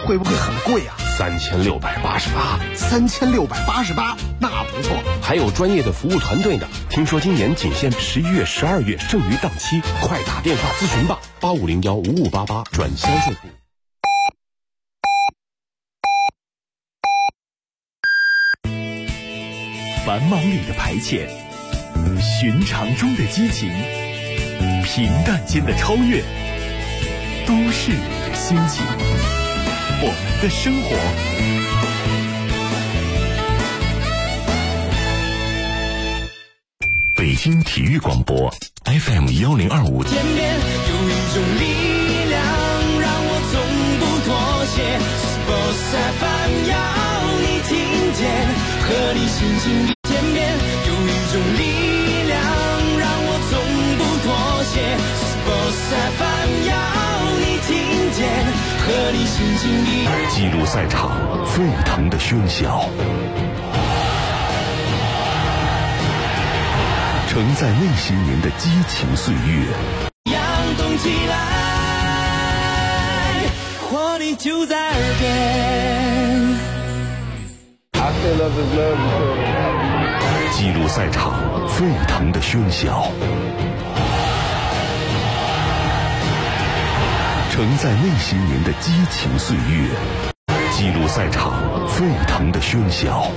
会不会很贵啊 ？3688，那不错。 还有专业的服务团队呢。听说今年仅限11月、12月剩余档期，快打电话咨询吧，85015588转销售部。 繁忙里的排遣，寻常中的激情，平淡间的超越，都市里的心情，我们的生活。 北京体育广播 FM1025。 天边有一种力量，让我从不妥协。Sports FM 要你听见，和你心情。天边有一种力量，让我从不妥协。Sports FM 要你听见，和你心情。 记录赛场沸腾的喧嚣，承载那些年的激情岁月， 扬动起来，活力就在耳边。 记录赛场沸腾的喧嚣，承载那些年的激情岁月，记录赛场沸腾的喧嚣。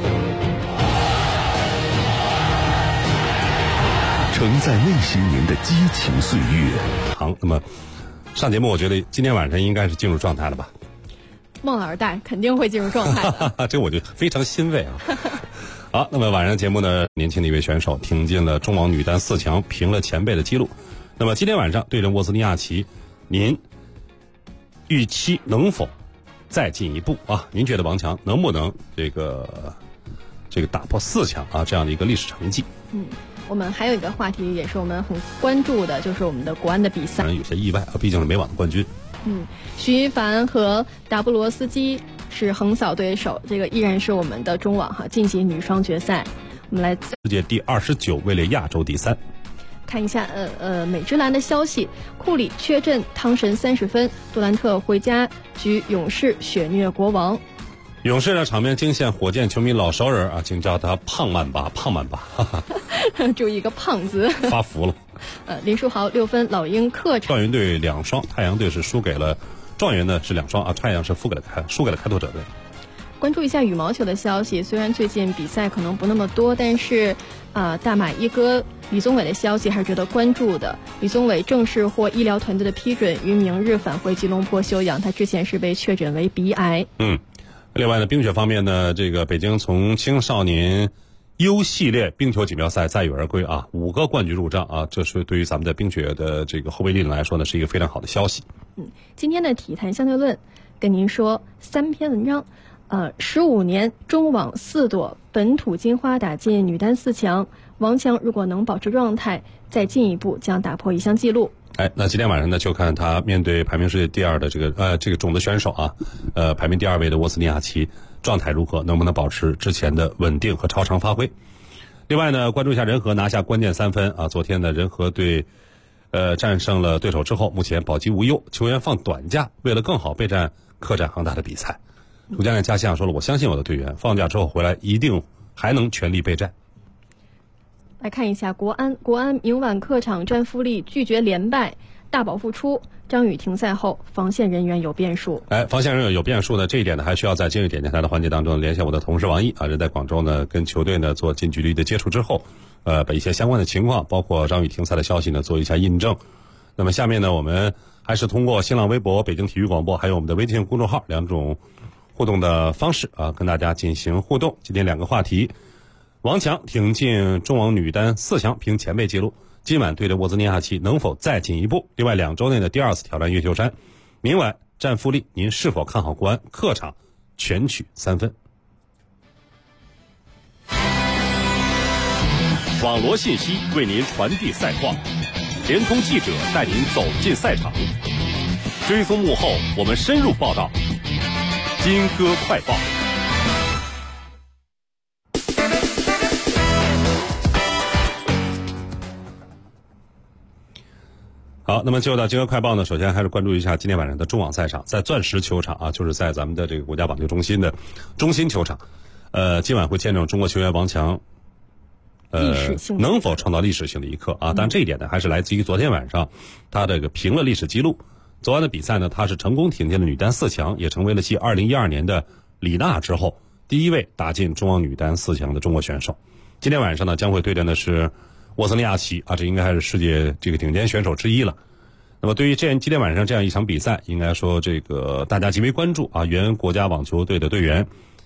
承载那些年的激情岁月。 好，那么上节目，我觉得今天晚上应该是进入状态了吧？ 孟老师带肯定会进入状态的。 这我就非常欣慰啊！好，那么晚上节目呢，年轻的一位选手挺进了中网女单4强，平了前辈的记录。那么今天晚上对阵沃兹尼亚奇，您预期能否再进一步啊？您觉得王强能不能这个打破4强啊这样的一个历史成绩？ 我们还有一个话题也是我们很关注的，就是我们的国安的比赛。 有些意外啊，毕竟是美网的冠军。 徐一凡和达布罗斯基是横扫对手，这个依然是我们的中网晋级女双决赛。我们来世界第29，位列亚洲第3。 看一下美职篮的消息，库里缺阵，汤神30分，杜兰特回家局勇士血虐国王。 勇士的场面惊现火箭球迷老熟人啊，请叫他胖曼巴，哈哈。 注意一个胖字， 发福了。 林书豪6分，老鹰客场。 状元队2双，太阳队是输给了状元呢是2双啊，太阳是输给了开拓者队。 关注一下羽毛球的消息，虽然最近比赛可能不那么多，但是大马一哥李宗伟的消息还是值得关注的。李宗伟正式获医疗团队的批准，于明日返回吉隆坡休养。他之前是被确诊为鼻癌。 另外呢，冰雪方面呢，这个北京从青少年U 系列冰球锦标赛载誉而归啊，5个冠军入账啊，这是对于咱们的冰雪的这个后备力量来说呢，是一个非常好的消息。 今天的体坛相对论跟您说3篇文章。15年中网4朵，本土金花打进女单4强。王强如果能保持状态，再进一步将打破一项纪录。 那今天晚上呢，就看他面对排名世界第2的这个种子选手啊，排名第2位的沃兹尼亚奇状态如何，能不能保持之前的稳定和超常发挥。另外呢，关注一下人和拿下关键3分啊，昨天呢人和队战胜了对手之后，目前保级无忧，球员放短假，为了更好备战客战恒大的比赛。主教练加西亚说了，我相信我的队员，放假之后回来一定还能全力备战。 来看一下国安明晚客场战富力，拒绝连败，大保复出。张雨停赛后，防线人员有变数。 防线人员有变数呢，这一点呢还需要在今日点电台的环节当中连线我的同事王毅啊，人在广州呢，跟球队呢做近距离的接触之后，把一些相关的情况，包括张雨停赛的消息呢做一下印证。那么下面呢，我们还是通过新浪微博、北京体育广播，还有我们的微信公众号2种互动的方式啊，跟大家进行互动。今天2个话题：王强挺进中网女单4强，凭前辈记录，今晚对着沃兹尼亚奇能否再进一步？另外2周内的第2次挑战越秀山，明晚战富力，您是否看好国安客场全取3分？ 网罗信息为您传递赛况，联通记者带您走进赛场，追踪幕后，我们深入报道。金歌快报。 好，那么就到今日快报呢，首先还是关注一下今天晚上的中网赛场，在钻石球场啊，就是在咱们的这个国家网球中心的中心球场，今晚会见证中国球员王强能否创造历史性的一刻啊？但这一点呢，还是来自于昨天晚上他这个平了历史记录。昨晚的比赛呢，他是成功挺进了女单4强，也成为了继2012年的李娜之后第一位打进中网女单4强的中国选手。今天晚上呢，将会对阵的是沃兹尼亚奇啊，这应该还是世界这个顶尖选手之一了。那么对于今天晚上这样一场比赛，应该说这个大家极为关注啊。原国家网球队的队员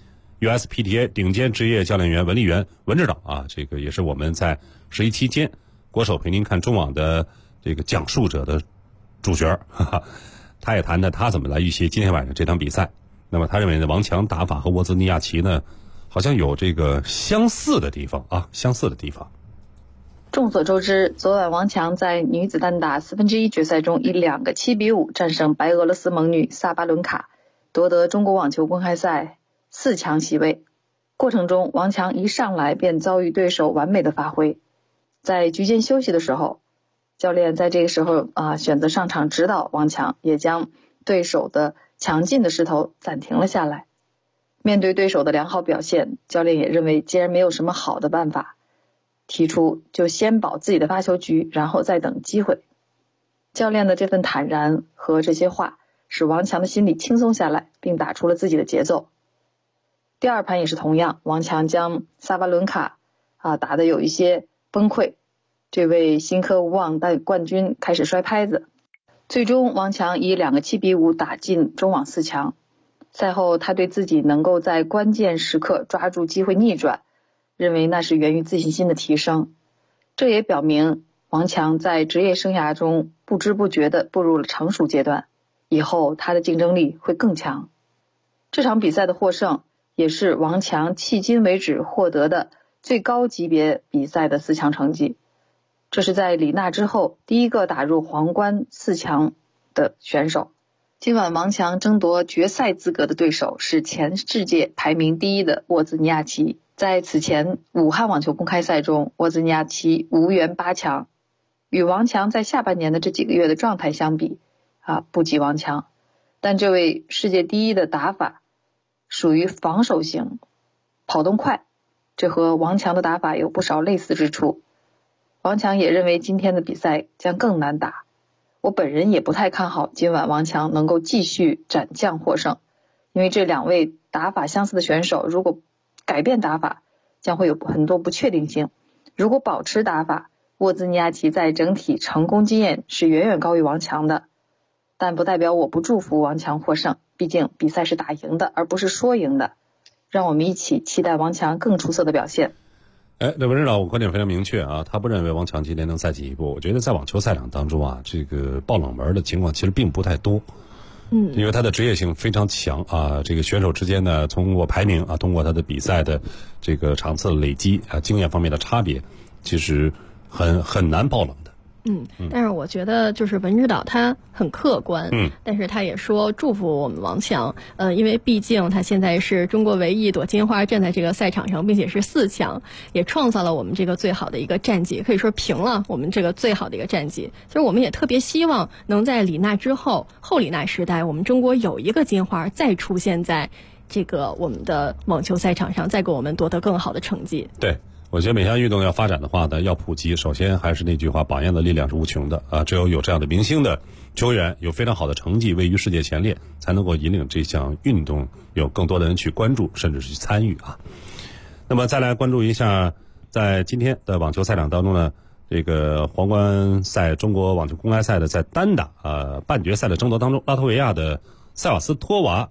，USPTA 顶尖职业教练员文丽媛文指导啊，这个也是我们在11期间国手陪您看中网的这个讲述者的主角，他也谈谈他怎么来预期今天晚上这场比赛。那么他认为呢，王强打法和沃兹尼亚奇呢，好像有这个相似的地方啊，相似的地方。 众所周知，昨晚王强在女子单打1/4决赛中以2个7-5战胜白俄罗斯猛女萨巴伦卡，夺得中国网球公开赛4强席位。过程中，王强一上来便遭遇对手完美的发挥。在局间休息的时候，教练在这个时候选择上场指导王强，也将对手的强劲的势头暂停了下来。面对对手的良好表现，教练也认为既然没有什么好的办法，提出就先保自己的发球局，然后再等机会。教练的这份坦然和这些话使王强的心里轻松下来，并打出了自己的节奏。第二盘也是同样，王强将萨巴伦卡打得有一些崩溃，这位新科无望的冠军开始摔拍子。最终王强以2个7-5打进中网4强。赛后他对自己能够在关键时刻抓住机会逆转，认为那是源于自信心的提升。这也表明王强在职业生涯中不知不觉地步入了成熟阶段，以后他的竞争力会更强。这场比赛的获胜也是王强迄今为止获得的最高级别比赛的4强成绩，这是在李娜之后第一个打入皇冠4强的选手。今晚王强争夺决赛资格的对手是前世界排名第1的沃兹尼亚奇。在此前武汉网球公开赛中，沃兹尼亚奇无缘8强，与王强在下半年的这几个月的状态相比不及王强，但这位世界第1的打法属于防守型，跑动快，这和王强的打法有不少类似之处。王强也认为今天的比赛将更难打，我本人也不太看好今晚王强能够继续斩将获胜，因为这2位打法相似的选手如果改变打法将会有很多不确定性，如果保持打法，沃兹尼亚奇在整体成功经验是远远高于王强的，但不代表我不祝福王强获胜，毕竟比赛是打赢的而不是说赢的，让我们一起期待王强更出色的表现。 这文指导我观点非常明确啊，他不认为王强今天能再进一步。我觉得在网球赛场当中啊，这个爆冷门的情况其实并不太多。因为他的职业性非常强啊，这个选手之间呢，通过排名通过他的比赛的这个场次累积经验方面的差别，其实很难爆冷的。 但是我觉得就是文指导他很客观，但是他也说祝福我们王强，因为毕竟他现在是中国唯一一朵金花站在这个赛场上，并且是4强，也创造了我们这个最好的一个战绩，可以说平了我们这个最好的一个战绩。其实我们也特别希望能在李娜之后，后李娜时代，我们中国有一个金花再出现在这个我们的网球赛场上，再给我们夺得更好的成绩。 对。我觉得每项运动要发展的话呢，要普及，首先还是那句话，榜样的力量是无穷的啊！只有这样的明星的球员，有非常好的成绩位于世界前列，才能够引领这项运动有更多的人去关注，甚至是去参与啊。那么再来关注一下，在今天的网球赛场当中呢，这个皇冠赛中国网球公开赛的在单打半决赛的争夺当中，拉脱维亚的塞瓦斯托娃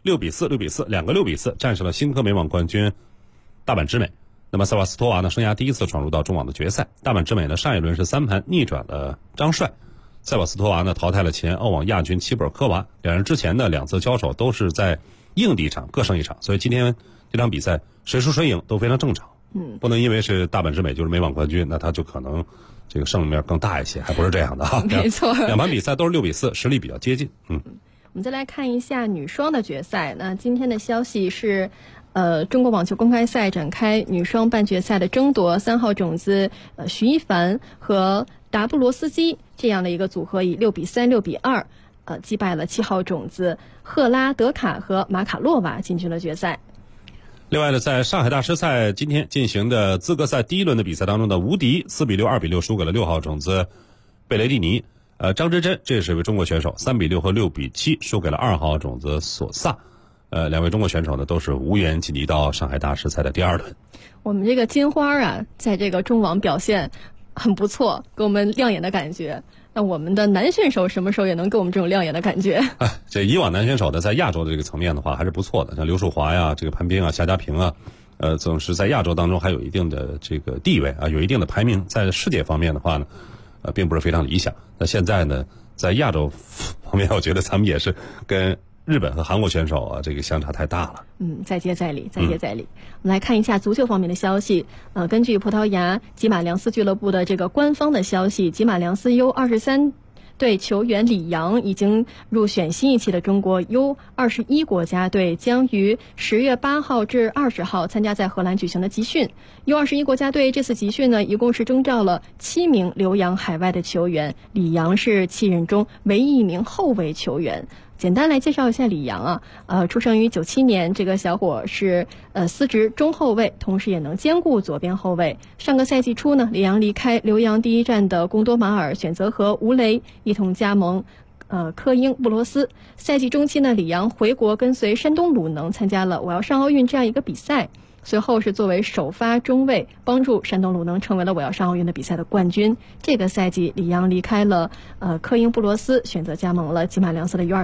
6-4、2个6-4战胜了新科美网冠军大阪直美。那么塞瓦斯托娃呢，生涯第1次闯入到中网的决赛。大阪直美呢，上一轮是3盘逆转了张帅。塞瓦斯托娃呢，淘汰了前澳网亚军齐布尔科娃。两人之前的2次交手都是在硬地场各胜1场，所以今天这场比赛谁输谁赢都非常正常。不能因为是大阪直美就是美网冠军，那他就可能这个胜面更大一些，还不是这样的哈。 没错，2 盘比赛都是6-4，实力比较接近。 我们再来看一下女双的决赛。那今天的消息是中国网球公开赛展开女双半决赛的争夺，3号种子徐一凡和达布罗斯基这样的一个组合以6-3、6-2，击败了7号种子赫拉德卡和马卡洛娃，进军了决赛。 另外呢，在上海大师赛今天进行的资格赛第一轮的比赛当中的吴迪4-6、2-6输给了6号种子贝雷蒂尼。张之臻这是一位中国选手，3-6和6-7输给了2号种子索萨。两位中国选手呢都是无缘晋级到上海大师赛的第2轮。 我们这个金花啊，在这个中网表现很不错，给我们亮眼的感觉。那我们的男选手什么时候也能给我们这种亮眼的感觉？ 这以往男选手呢，在亚洲的这个层面的话还是不错的，像刘树华呀、这个潘斌啊、夏家平啊，总是在亚洲当中还有一定的这个地位啊，有一定的排名。在世界方面的话呢，并不是非常理想。那现在呢，在亚洲方面，我觉得咱们也是跟日本和韩国选手啊，这个相差太大了。 再接再厉。我们来看一下足球方面的消息。根据葡萄牙吉马良斯俱乐部的这个官方的消息，吉马良斯 U23队球员李阳已经入选新一期的中国 U21国家队，将于10月8号至20号参加在荷兰举行的集训。U21国家队这次集训呢，一共是征召了7名留洋海外的球员，李阳是7人中唯一一名后卫球员。简单来介绍一下李阳啊，出生于97年，这个小伙是司职中后卫，同时也能兼顾左边后卫。上个赛季初呢，李阳离开留洋第一站的贡多马尔，选择和吴雷一同加盟科英布罗斯。赛季中期呢，李阳回国跟随山东鲁能参加了我要上奥运这样一个比赛，随后是作为首发中卫，帮助山东鲁能成为了我要上奥运的比赛的冠军。这个赛季，李阳离开了科英布罗斯，选择加盟了吉马良斯的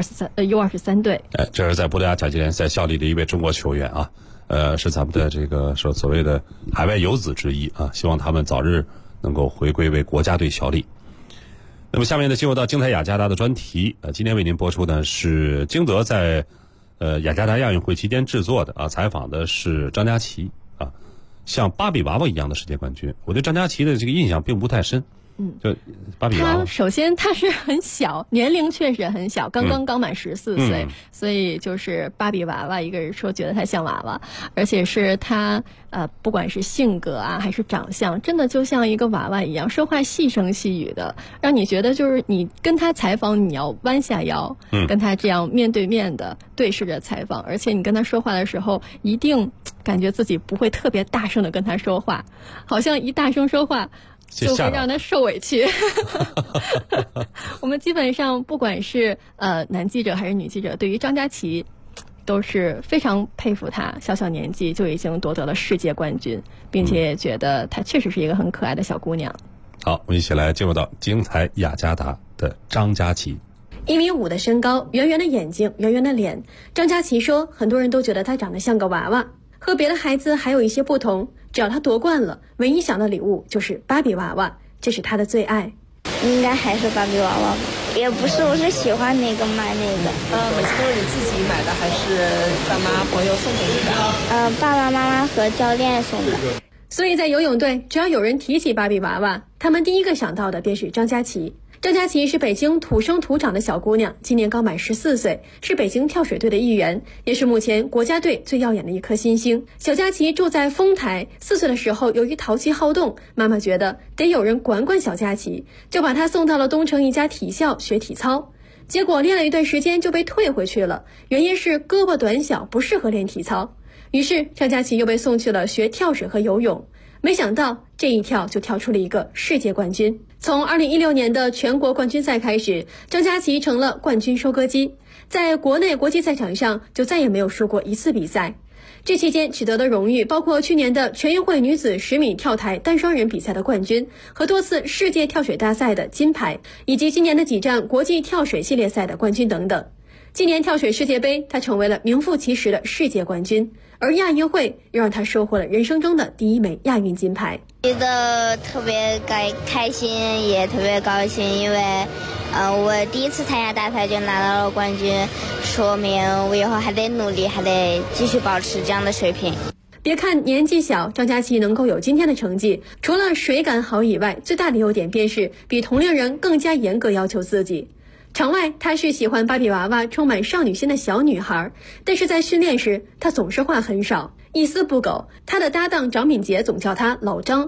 U23队。 这是在葡萄牙甲级联赛效力的一位中国球员啊，是咱们的这个所谓的海外游子之一啊，希望他们早日能够回归为国家队效力。那么下面呢，进入到精彩雅加达的专题。今天为您播出呢是京德在雅加达亚运会期间制作的啊，采访的是张家齐啊，像芭比娃娃一样的世界冠军。我对张家齐的这个印象并不太深。就芭比娃娃， 首先他是很小，年龄确实很小，刚满14岁，所以就是芭比娃娃，一个人说觉得他像娃娃，而且是他不管是性格啊还是长相，真的就像一个娃娃一样，说话细声细语的，让你觉得就是你跟他采访你要弯下腰，跟他这样面对面的对视着采访，而且你跟他说话的时候一定感觉自己不会特别大声的跟他说话，好像一大声说话就会让他受委屈。我们基本上不管是男记者还是女记者，对于张家齐都是非常佩服他，小年纪就已经夺得了世界冠军，并且也觉得她确实是一个很可爱的小姑娘。 好，我们一起来进入到精彩雅加达的张家齐。 1.5米的身高，圆圆的眼睛，圆圆的脸。张家齐说，很多人都觉得她长得像个娃娃，和别的孩子还有一些不同，只要他夺冠了，唯一想的礼物就是芭比娃娃，这是他的最爱。 应该还是芭比娃娃吧，也不是，我是喜欢哪个买哪个。 每次都是你自己买的，还是爸妈朋友送给你的？ 爸爸妈妈和教练送的。 所以在游泳队，只要有人提起芭比娃娃，他们第一个想到的便是张家齐。张家齐是北京土生土长的小姑娘，今年刚满14岁，是北京跳水队的一员，也是目前国家队最耀眼的一颗新星。小家齐住在丰台，4岁的时候由于淘气好动，妈妈觉得得有人管管小家齐，就把她送到了东城一家体校学体操。结果练了一段时间就被退回去了，原因是胳膊短小不适合练体操。于是张家齐又被送去了学跳水和游泳，没想到这一跳就跳出了一个世界冠军。从2016年的全国冠军赛开始，张家齐成了冠军收割机，在国内国际赛场上就再也没有输过一次比赛。这期间取得的荣誉包括去年的全运会女子10米跳台单双人比赛的冠军和多次世界跳水大赛的金牌，以及今年的几站国际跳水系列赛的冠军等等。今年跳水世界杯，她成为了名副其实的世界冠军，而亚运会又让她收获了人生中的第1枚亚运金牌。 觉得特别开心，也特别高兴，因为我第一次参加大赛就拿到了冠军，说明我以后还得努力，还得继续保持这样的水平。 别看年纪小，张家齐能够有今天的成绩，除了水感好以外，最大的优点便是比同龄人更加严格要求自己。场外她是喜欢芭比娃娃充满少女心的小女孩，但是在训练时她总是话很少，一丝不苟。她的搭档张敏杰总叫她老张。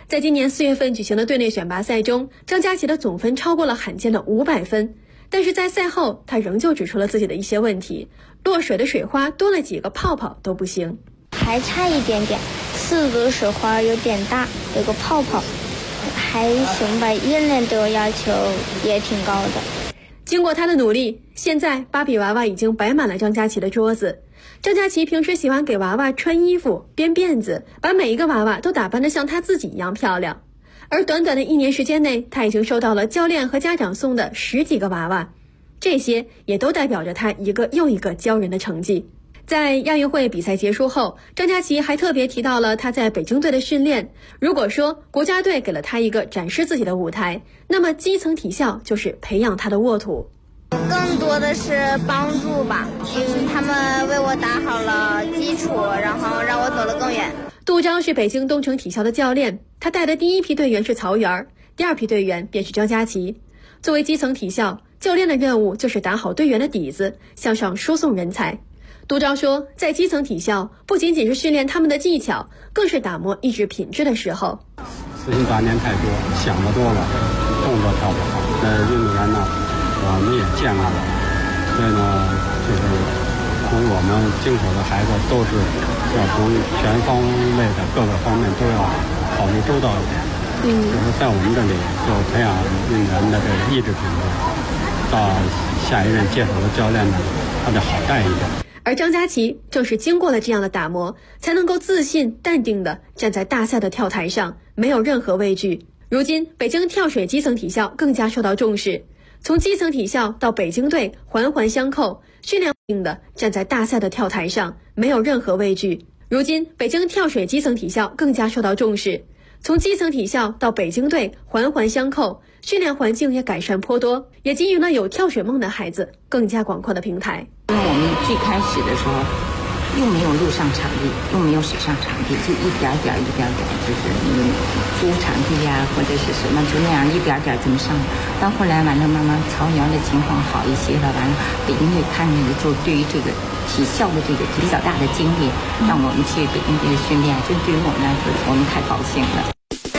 在今年4月份举行的队内选拔赛中，张家齐的总分超过了罕见的500分。但是在赛后，他仍旧指出了自己的一些问题，落水的水花多了几个泡泡都不行， 还差一点点，刺的水花有点大，有个泡泡，还行吧，练练对我要求也挺高的。 经过他的努力，现在芭比娃娃已经摆满了张家齐的桌子。张家齐平时喜欢给娃娃穿衣服、编辫子，把每一个娃娃都打扮得像他自己一样漂亮。而短短的1年时间内，他已经收到了教练和家长送的10几个娃娃，这些也都代表着他一个又一个骄人的成绩。在亚运会比赛结束后，张家齐还特别提到了他在北京队的训练。如果说国家队给了他一个展示自己的舞台，那么基层体校就是培养他的沃土。 更多的是帮助吧，他们为我打好了基础，然后让我走得更远。 杜钊是北京东城体校的教练，他带的第一批队员是曹源，第二批队员便是张家齐。作为基层体校，教练的任务就是打好队员的底子，向上输送人才。杜钊说，在基层体校不仅仅是训练他们的技巧，更是打磨意志品质的时候。 私心杂念太多，想得多了，动作跳不好。运动员呢，我们也见过了，所以呢，就是从我们经手的孩子都是要从全方位的各个方面都要考虑周到一点。就是在我们这里就培养运动员的这个意志品质，到下一任接手的教练呢，他得好带一点。 而张家齐正是经过了这样的打磨，才能够自信淡定地站在大赛的跳台上，没有任何畏惧。如今北京跳水基层体校更加受到重视，从基层体校到北京队环环相扣，训练定的站在大赛的跳台上，没有任何畏惧。如今北京跳水基层体校更加受到重视，从基层体校到北京队环环相扣，训练环境也改善颇多，也给予了有跳水梦的孩子更加广阔的平台。 因为我们最开始的时候又没有陆上场地，又没有水上场地，就一点点，就是租场地呀，或者是什么，就那样一点点这么上。到后来完了，慢慢曹源的情况好一些了，完了北京队看着就对于这个体校的这个比较大的精力，让我们去北京队的训练，就对于我们来说，我们太高兴了。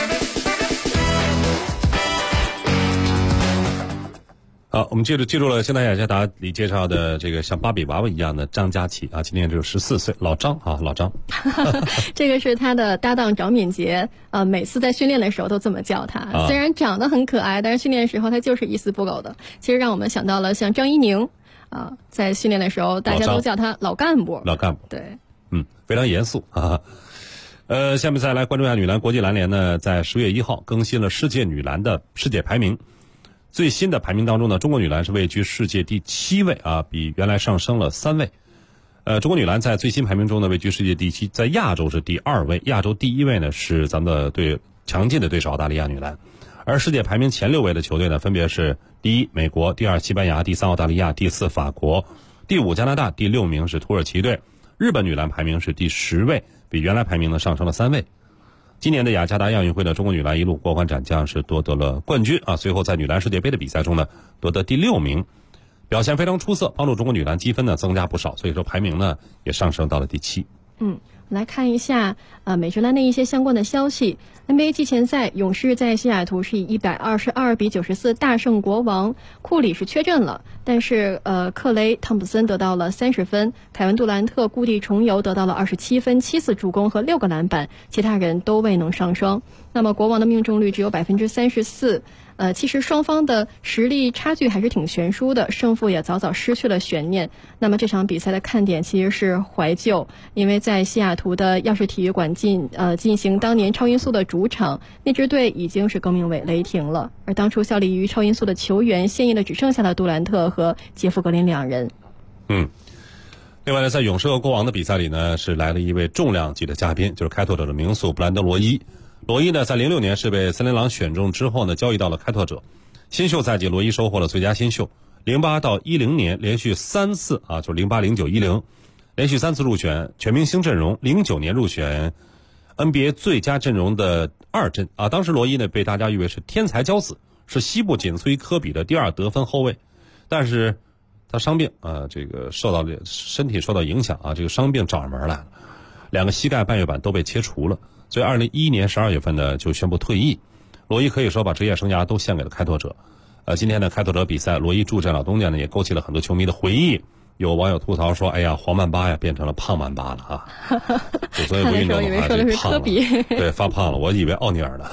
好，我们记住了现在雅加达里介绍的这个像芭比娃娃一样的张家齐啊，今年只有14岁，老张啊，老张。 这个是他的搭档张敏杰，每次在训练的时候都这么叫他。虽然长得很可爱，但是训练的时候他就是一丝不苟的。其实让我们想到了像张怡宁啊，在训练的时候大家都叫他老干部。 老干部， 对， 非常严肃啊。下面再来关注一下女篮，国际篮联呢在10月1号更新了世界女篮的世界排名。最新的排名当中呢，中国女篮是位居世界第7位啊，比原来上升了3位。中国女篮在最新排名中呢位居世界第7，在亚洲是第2位，亚洲第1位呢是咱们的强劲的对手澳大利亚女篮。而世界排名前6位的球队呢，分别是第1美国、第2西班牙、第3澳大利亚、第4法国、第5加拿大、第6名是土耳其队。日本女篮排名是第10位，比原来排名呢上升了3位。今年的雅加达亚运会呢，中国女篮一路过关斩将，是夺得了冠军啊。随后在女篮世界杯的比赛中呢，夺得第6名，表现非常出色，帮助中国女篮积分呢增加不少，所以说排名呢也上升到了第7。 来看一下美职篮的一些相关的消息。NBA 季前赛，勇士在西雅图是以122比94大胜国王，库里是缺阵了，但是克雷·汤普森得到了30分，凯文·杜兰特故地重游得到了27分、7次助攻和6个篮板，其他人都未能上双。那么国王的命中率只有34%。其实双方的实力差距还是挺悬殊的，胜负也早早失去了悬念。那么这场比赛的看点其实是怀旧，因为在西雅图的耀世体育馆进行当年超音速的主场，那支队已经是更名为雷霆了。而当初效力于超音速的球员，现役的只剩下了杜兰特和杰夫格林2人。 另外呢，在勇士和国王的比赛里呢，是来了一位重量级的嘉宾，就是开拓者的名宿布兰德·罗伊。罗伊呢，在06年是被森林狼选中之后呢，交易到了开拓者。新秀赛季，罗伊收获了最佳新秀。08到10年连续3次啊，就是08、09、10，连续3次入选全明星阵容。09年入选 NBA 最佳阵容的2阵啊。当时罗伊呢被大家誉为是天才骄子，是西部仅次于科比的第2得分后卫。但是他伤病啊，这个身体受到影响啊，这个伤病找上门来了。 2个膝盖半月板都被切除了，所以2011年12月份呢就宣布退役。罗伊可以说把职业生涯都献给了开拓者。今天的开拓者比赛，罗伊助阵老东家呢也勾起了很多球迷的回忆。有网友吐槽说：“哎呀，黄曼巴呀变成了胖曼巴了啊！”所以不运动的话就胖了，对，发胖了，我以为奥尼尔呢。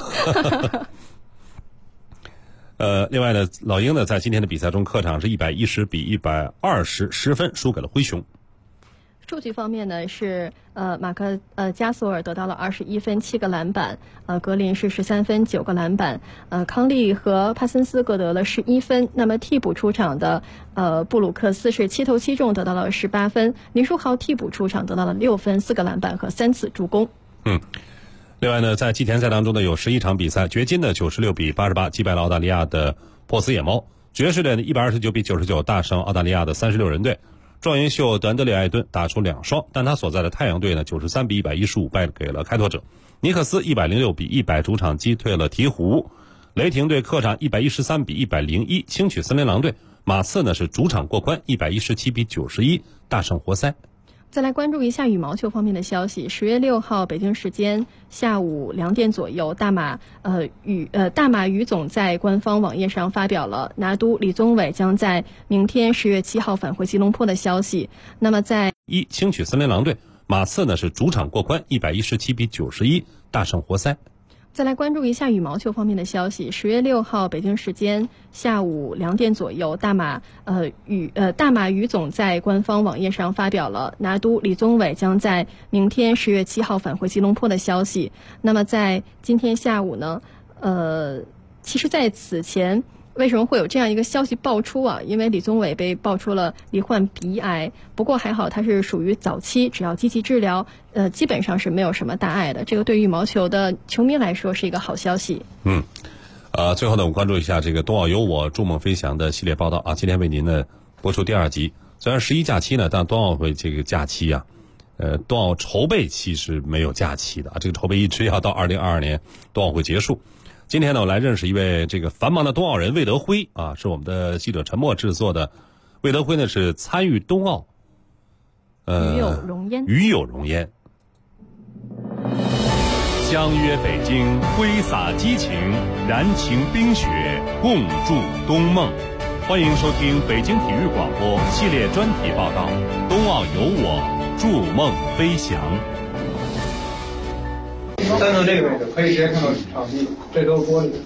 另外呢，老鹰呢在今天的比赛中客场是110比120，10分输给了灰熊。 数据方面呢是马克加索尔得到了21分7个篮板，格林是13分9个篮板，康利和帕森斯各得了11分。那么替补出场的布鲁克斯是7投7中，得到了18分。林书豪替补出场得到了6分4个篮板和3次助攻。 另外呢，在季前赛当中呢有11场比赛，掘金的96比88击败了澳大利亚的珀斯野猫，爵士队的129比99大胜澳大利亚的36人队。状元秀的安德烈艾顿打出2双，但他所在的太阳队呢93比115败给了开拓者。尼克斯106比100主场击退了鹈鹕。雷霆队客场113比101轻取森林狼队。马刺呢是主场过关117比91大胜活塞。 再来关注一下羽毛球方面的消息。10月6号北京时间下午2点左右，大马羽总在官方网页上发表了拿督李宗伟将在明天10月7号返回吉隆坡的消息。那么在轻取森林狼队，马刺呢是主场过关117比91大胜活塞。 再来关注一下羽毛球方面的消息。10月6号北京时间下午2点左右，大马羽总在官方网页上发表了拿督李宗伟将在明天10月7号返回吉隆坡的消息。那么在今天下午呢，其实在此前为什么会有这样一个消息爆出啊？因为李宗伟被爆出了罹患鼻癌，不过还好他是属于早期，只要积极治疗，基本上是没有什么大碍的。这个对于羽毛球的球迷来说是一个好消息。 最后呢，我们关注一下这个冬奥有我筑梦飞翔的系列报道啊，今天为您呢播出第2集。虽然11假期呢，但冬奥会这个假期啊，冬奥筹备期是没有假期的啊，这个筹备一直要到2022年冬奥会结束。今天呢，我来认识一位这个繁忙的冬奥人魏德辉啊，是我们的记者陈默制作的。魏德辉呢是参与冬奥， 与有荣焉。 相约北京，挥洒激情，燃情冰雪，共筑冬梦。欢迎收听北京体育广播系列专题报道《冬奥有我，筑梦飞翔》。 站到这个位置可以直接看到场地，这都是玻璃。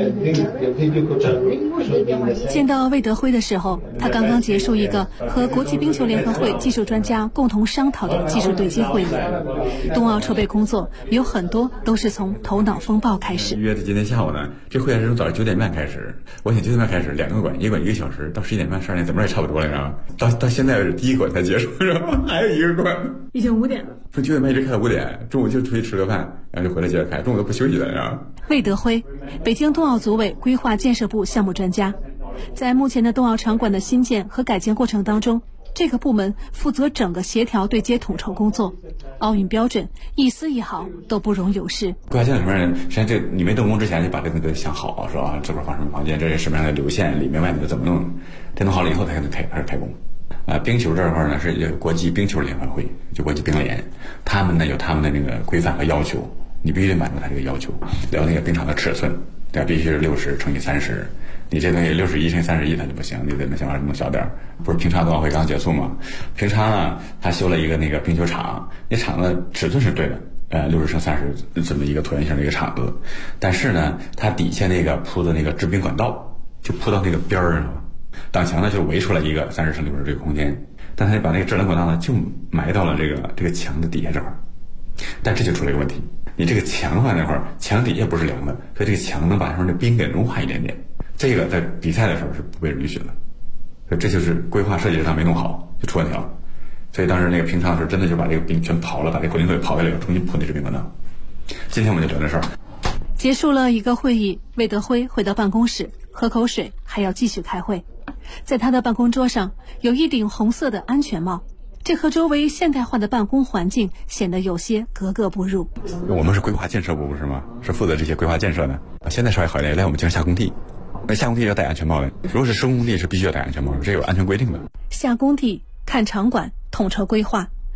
见到魏德辉的时候，他刚刚结束一个和国际冰球联合会技术专家共同商讨的技术对接会议。冬奥筹备工作有很多都是从头脑风暴开始。 约的今天下午呢，这会是从早上9点半开始，我想9点半开始，2个馆，一个馆1个小时，到11点半、12点怎么也差不多了，你知道吗？到现在为止第一个馆才结束，是吧？还有一个馆， 已经5点了。 从9点半一直开到5点，中午就出去吃个饭，然后就回来接着开，中午都不休息了，你知道吗？ 魏德辉，北京冬奥组委规划建设部项目专家，在目前的冬奥场馆的新建和改建过程当中，这个部门负责整个协调对接统筹工作，奥运标准一丝一毫都不容有失。 规划建设里面，实际上这你没动工之前就把这个都想好，说啊这块放什么房间，这是什么样的流线，里面外面都怎么弄，这弄好了以后才开始开工。冰球这块呢是国际冰球联合会，就国际冰联，他们呢有他们的那个规范和要求，你必须得满足他这个要求，还有那个冰场的尺寸，对吧？必须是60乘以30，你这东西61乘以31它就不行，你得想法弄小点。不是平昌冬奥会刚结束吗？平昌啊，他修了一个那个冰球场，那场子尺寸是对的，60乘30这么一个椭圆形的一个场子，但是呢，它底下那个铺的那个制冰管道就铺到那个边儿上了。挡墙呢就围出来一个30乘60这个空间，但他把那个制冷管道呢就埋到了这个墙的底下这块，但这就出了一个问题，你这个墙放那块，墙底下不是凉的，所以这个墙能把上面的冰给融化一点点，这个在比赛的时候是不被允许的，所以这就是规划设计上没弄好就出问题了。所以当时那个平昌是真的就把这个冰全刨了，把这混凝土刨下来，重新铺那制冰管道。今天我们就聊这事儿。 结束了一个会议，魏德辉回到办公室喝口水，还要继续开会。在他的办公桌上有一顶红色的安全帽，这和周围现代化的办公环境显得有些格格不入。 我们是规划建设部不是吗？是负责这些规划建设的。现在稍微好一点，来我们经常下工地，那下工地要戴安全帽的，如果是施工工地是必须要戴安全帽，这有安全规定的。 下工地看场馆统筹规划，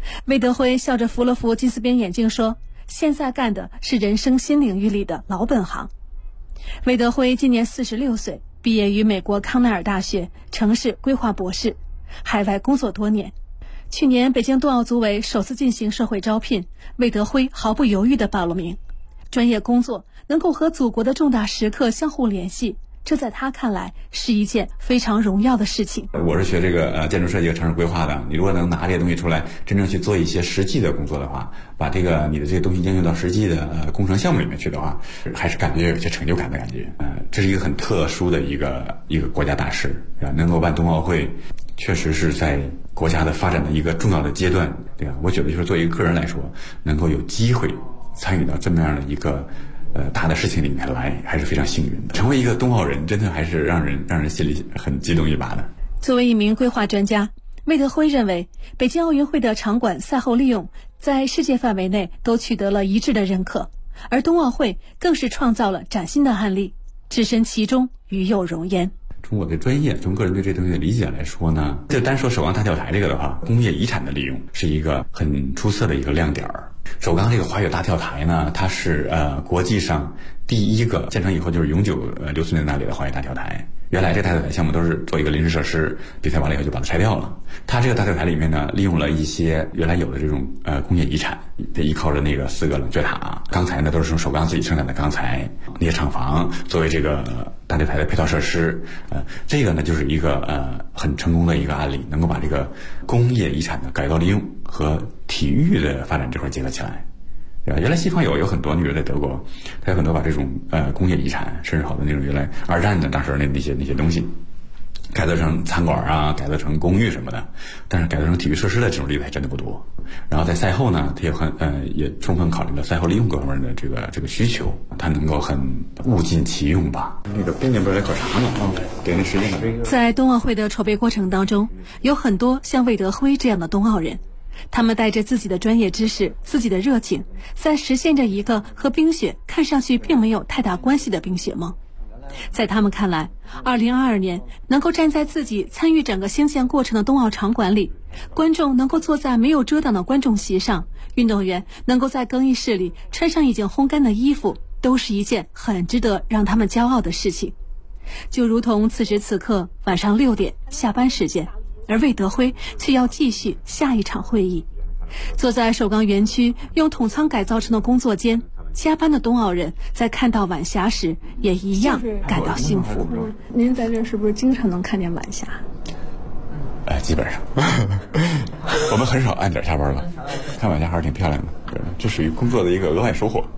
魏德辉笑着扶了扶金丝边眼镜说，现在干的是人生新领域里的老本行。魏德辉今年46岁，毕业于美国康奈尔大学城市规划博士，海外工作多年。去年北京冬奥组委首次进行社会招聘，魏德辉毫不犹豫地报了名。专业工作能够和祖国的重大时刻相互联系，这在他看来是一件非常荣耀的事情。 我是学这个建筑设计和城市规划的，你如果能拿这些东西出来，真正去做一些实际的工作的话，把你的这些东西应用到实际的工程项目里面去的话，还是感觉有一些成就感的感觉。这是一个很特殊的一个国家大事，能够办冬奥会，确实是在国家的发展的一个重要的阶段，对吧？我觉得就是作为一个个人来说，能够有机会参与到这么样的一个大的事情里面来，还是非常幸运的。成为一个冬奥人，真的还是让人心里很激动一把的。 作为一名规划专家，魏德辉认为，北京奥运会的场馆赛后利用在世界范围内都取得了一致的认可，而冬奥会更是创造了崭新的案例，置身其中，与有荣焉。 从我的专业，从个人对这东西的理解来说呢，就单说首钢大跳台这个的话，工业遗产的利用是一个很出色的一个亮点。首钢这个滑雪大跳台呢，它是国际上第一个建成以后就是永久留存在那里的滑雪大跳台。原来这大跳台项目都是做一个临时设施，比赛完了以后就把它拆掉了。它这个大跳台里面呢，利用了一些原来有的这种工业遗产，依靠着那个4个冷却塔，钢材呢都是从首钢自己生产的钢材，那些厂房作为这个大跳台的配套设施。这个呢就是一个很成功的一个案例，能够把这个工业遗产的改造利用和体育的发展这块结合起来。原来西方有很多，你比如在德国，它有很多把这种工业遗产，甚至好的那种原来二战的当时那些东西，改造成餐馆啊，改造成公寓什么的，但是改造成体育设施的这种例子还真的不多。然后在赛后呢，它也充分考虑了赛后利用各方面的这个需求，它能够很物尽其用吧。那个边不是来考察呢给那实践。 在冬奥会的筹备过程当中，有很多像魏德辉这样的冬奥人。他们带着自己的专业知识，自己的热情，在实现着一个和冰雪看上去并没有太大关系的冰雪梦。在他们看来，2022年能够站在自己参与整个兴建过程的冬奥场馆里，观众能够坐在没有遮挡的观众席上，运动员能够在更衣室里穿上已经烘干的衣服，都是一件很值得让他们骄傲的事情。就如同此时此刻晚上6点下班时间，而魏德辉却要继续下一场会议。坐在首钢园区用桶仓改造成的工作间，加班的冬奥人在看到晚霞时也一样感到幸福。 您在这是不是经常能看见晚霞？ 基本上我们很少按点下班了，看晚霞还是挺漂亮的，这属于工作的一个额外收获。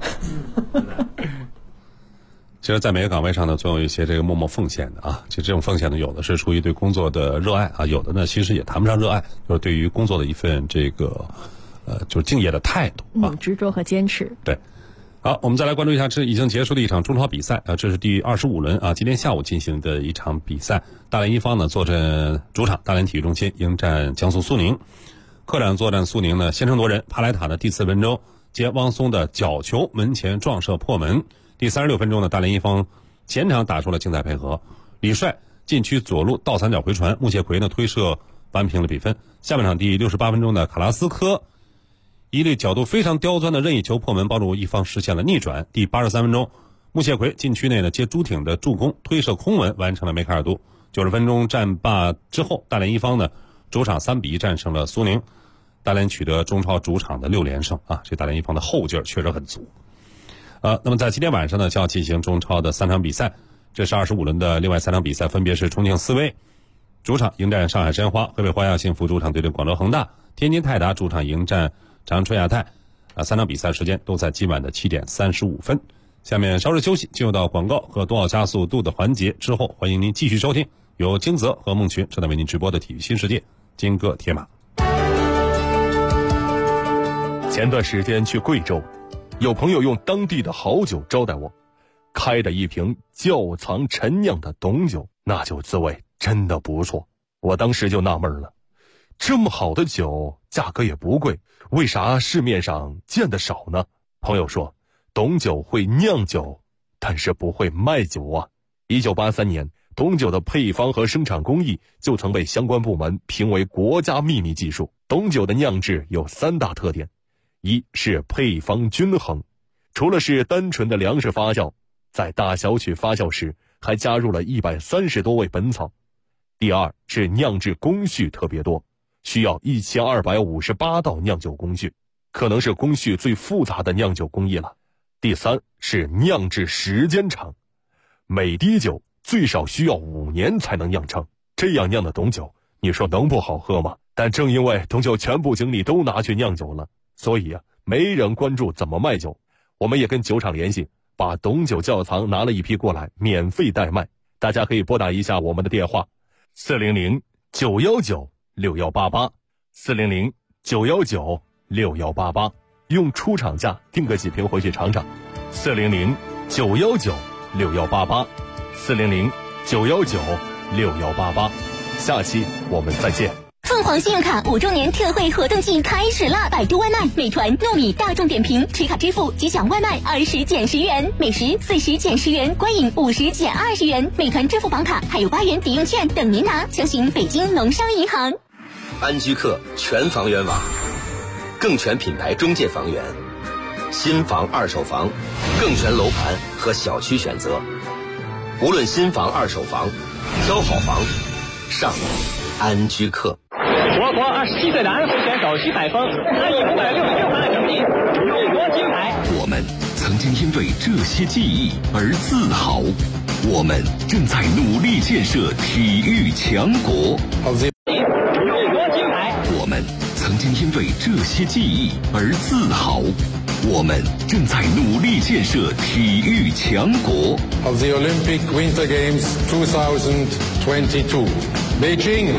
其实在每个岗位上呢，总有一些这个默默奉献的啊。其实这种奉献呢，有的是出于对工作的热爱啊，有的呢其实也谈不上热爱，就是对于工作的一份这个就是敬业的态度啊， 执着和坚持。 对。好，我们再来关注一下这已经结束的一场中超比赛啊，这是第25轮啊，今天下午进行的一场比赛。大连一方呢坐镇主场大连体育中心迎战江苏苏宁，客场作战苏宁呢先声夺人，帕莱塔的第4分钟接汪松的角球门前撞射破门。第36分钟呢，大连一方前场打出了精彩配合，李帅禁区左路倒三角回传，穆谢奎呢推射扳平了比分。下半场第68分钟的卡拉斯科一粒角度非常刁钻的任意球破门，帮助一方实现了逆转。第83分钟，穆谢奎禁区内呢接朱挺的助攻推射空门，完成了梅开二度。90分钟战罢之后，大连一方呢主场3比1战胜了苏宁，大连取得中超主场的6连胜啊，这大连一方的后劲儿确实很足。那么在今天晚上呢，将要进行中超的3场比赛，这是25轮的另外3场比赛，分别是重庆斯威主场迎战上海申花，河北华夏幸福主场对阵广州恒大，天津泰达主场迎战长春亚泰。3场比赛时间都在今晚的7点35分。下面稍事休息，进入到广告和冬奥加速度的环节之后，欢迎您继续收听由金泽和孟群正在为您直播的体育新世界金戈铁马。 前段时间去贵州，有朋友用当地的好酒招待我，开的一瓶窖藏陈酿的董酒，那酒滋味真的不错。我当时就纳闷了，这么好的酒价格也不贵，为啥市面上见得少呢？朋友说，董酒会酿酒，但是不会卖酒啊。1983年董酒的配方和生产工艺就曾被相关部门评为国家秘密技术。董酒的酿制有3大特点：一是配方均衡，除了是单纯的粮食发酵，在大小曲发酵时还加入了130多味本草；第二是酿制工序特别多，需要1258道酿酒工序，可能是工序最复杂的酿酒工艺了；第三是酿制时间长，每滴酒最少需要5年才能酿成。这样酿的董酒，你说能不好喝吗？但正因为董酒全部精力都拿去酿酒了，所以没人关注怎么卖酒。我们也跟酒厂联系，把董酒窖藏拿了一批过来，免费代卖。大家可以拨打一下我们的电话：400-919-6188，400-919-6188，用出厂价订个几瓶回去尝尝。400-919-6188，400-919-6188。下期我们再见。 凤凰信用卡5周年特惠活动季开始啦！百度外卖、美团、糯米、大众点评持卡支付即享外卖20减10元，美食40减10元，观影50减20元。美团支付宝卡还有8元抵用券等您拿，详询北京农商银行。 安居客全房源网，更全品牌中介房源，新房、二手房，更全楼盘和小区选择。无论新房、二手房，挑好房，上安居客。 我国27岁的安徽选手徐海峰，他以566分的成绩荣夺金牌。 我们曾经因为这些记忆而自豪，我们正在努力建设体育强国。 荣夺金牌。 我们曾经因为这些记忆而自豪，我们正在努力建设体育强国。 Of the Olympic Winter Games 2022, Beijing.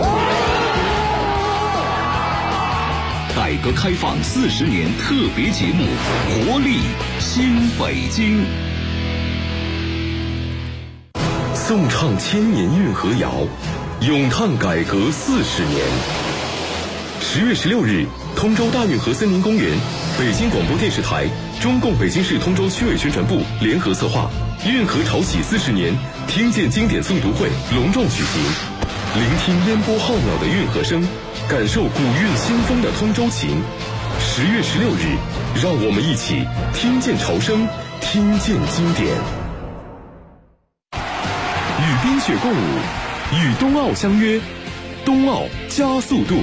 改革开放40年特别节目《活力新北京》，颂唱千年运河谣，咏叹改革40年。10月16日，通州大运河森林公园，北京广播电视台、中共北京市通州区委宣传部联合策划运河潮起40年听见经典诵读会隆重举行，聆听烟波浩渺的运河声，感受古韵新风的通州情。10月16日，让我们一起听见潮声，听见经典。与冰雪共舞，与冬奥相约，冬奥加速度。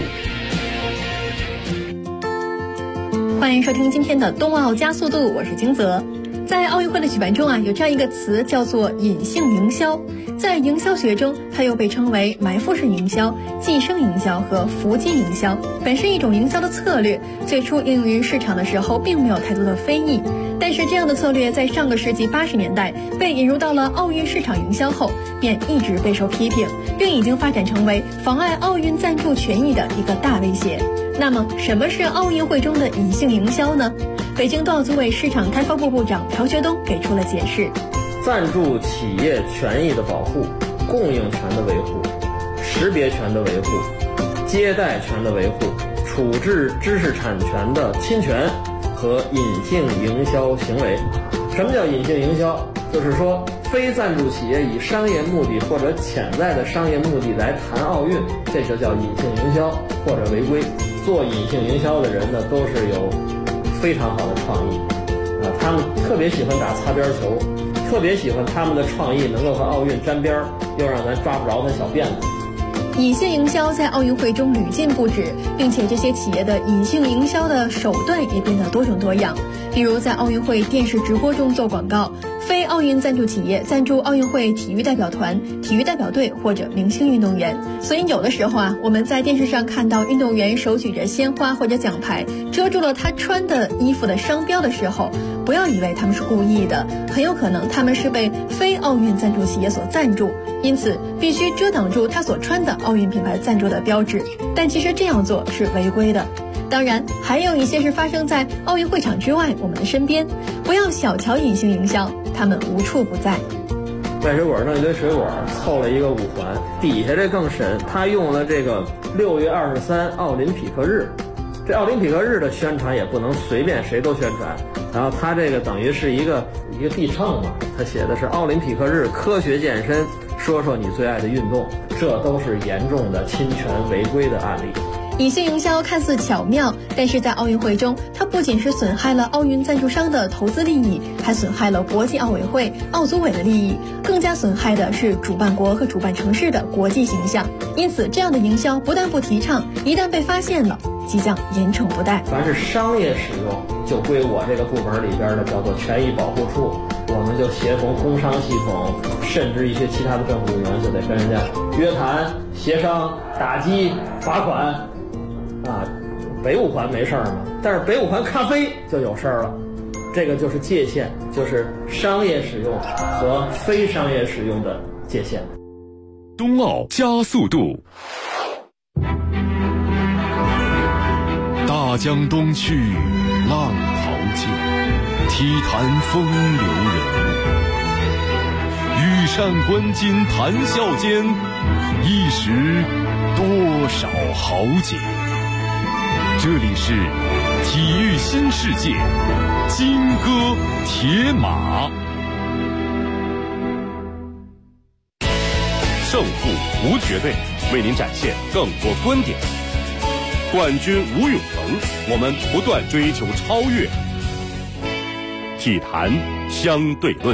欢迎收听今天的冬奥加速度，我是金泽。在奥运会的举办中有这样一个词叫做隐性营销。在营销学中，它又被称为埋伏式营销、寄生营销和伏击营销，本是一种营销的策略。最初应用于市场的时候，并没有太多的非议。但是这样的策略在上个世纪80年代被引入到了奥运市场营销后，便一直备受批评，并已经发展成为妨碍奥运赞助权益的一个大威胁。那么，什么是奥运会中的隐性营销呢？北京冬奥组委市场开发部部长朴学东给出了解释： 赞助企业权益的保护、供应权的维护、识别权的维护、接待权的维护、处置知识产权的侵权和隐性营销行为。什么叫隐性营销？就是说，非赞助企业以商业目的或者潜在的商业目的来谈奥运，这就叫隐性营销或者违规。做隐性营销的人呢，都是有非常好的创意他们特别喜欢打擦边球，特别喜欢他们的创意能够和奥运沾边，又让咱抓不着他小辫子。 隐性营销在奥运会中屡禁不止，并且这些企业的隐性营销的手段也变得多种多样。比如在奥运会电视直播中做广告，非奥运赞助企业赞助奥运会体育代表团、体育代表队或者明星运动员。所以有的时候我们在电视上看到运动员手举着鲜花或者奖牌，遮住了他穿的衣服的商标的时候，不要以为他们是故意的，很有可能他们是被非奥运赞助企业所赞助，因此必须遮挡住他所穿的奥运品牌赞助的标志。但其实这样做是违规的。当然，还有一些是发生在奥运会场之外，我们的身边。不要小瞧隐性营销，他们无处不在。 卖水果弄一堆水果，凑了一个5环，底下这更神，他用了这个6月23奥林匹克日。这奥林匹克日的宣传也不能随便谁都宣传，然后他这个等于是一个地秤嘛，他写的是奥林匹克日科学健身说说你最爱的运动，这都是严重的侵权违规的案例。 隐性营销看似巧妙，但是在奥运会中，它不仅是损害了奥运赞助商的投资利益，还损害了国际奥委会、奥组委的利益，更加损害的是主办国和主办城市的国际形象。因此，这样的营销不但不提倡，一旦被发现了，即将严惩不贷。 凡是商业使用，就归我这个部门里边的叫做权益保护处，我们就协同工商系统，甚至一些其他的政府部门，就得跟人家约谈、协商、打击、罚款。北五环没事儿嘛，但是北五环咖啡就有事儿了。这个就是界限，就是商业使用和非商业使用的界限。 冬奥加速度，大江东去，浪淘尽，体坛风流人物。羽扇纶巾谈笑间，一时多少豪杰。这里是体育新世界，金戈铁马。 胜负无绝对，为您展现更多观点。冠军无永恒，我们不断追求超越。体坛相对论。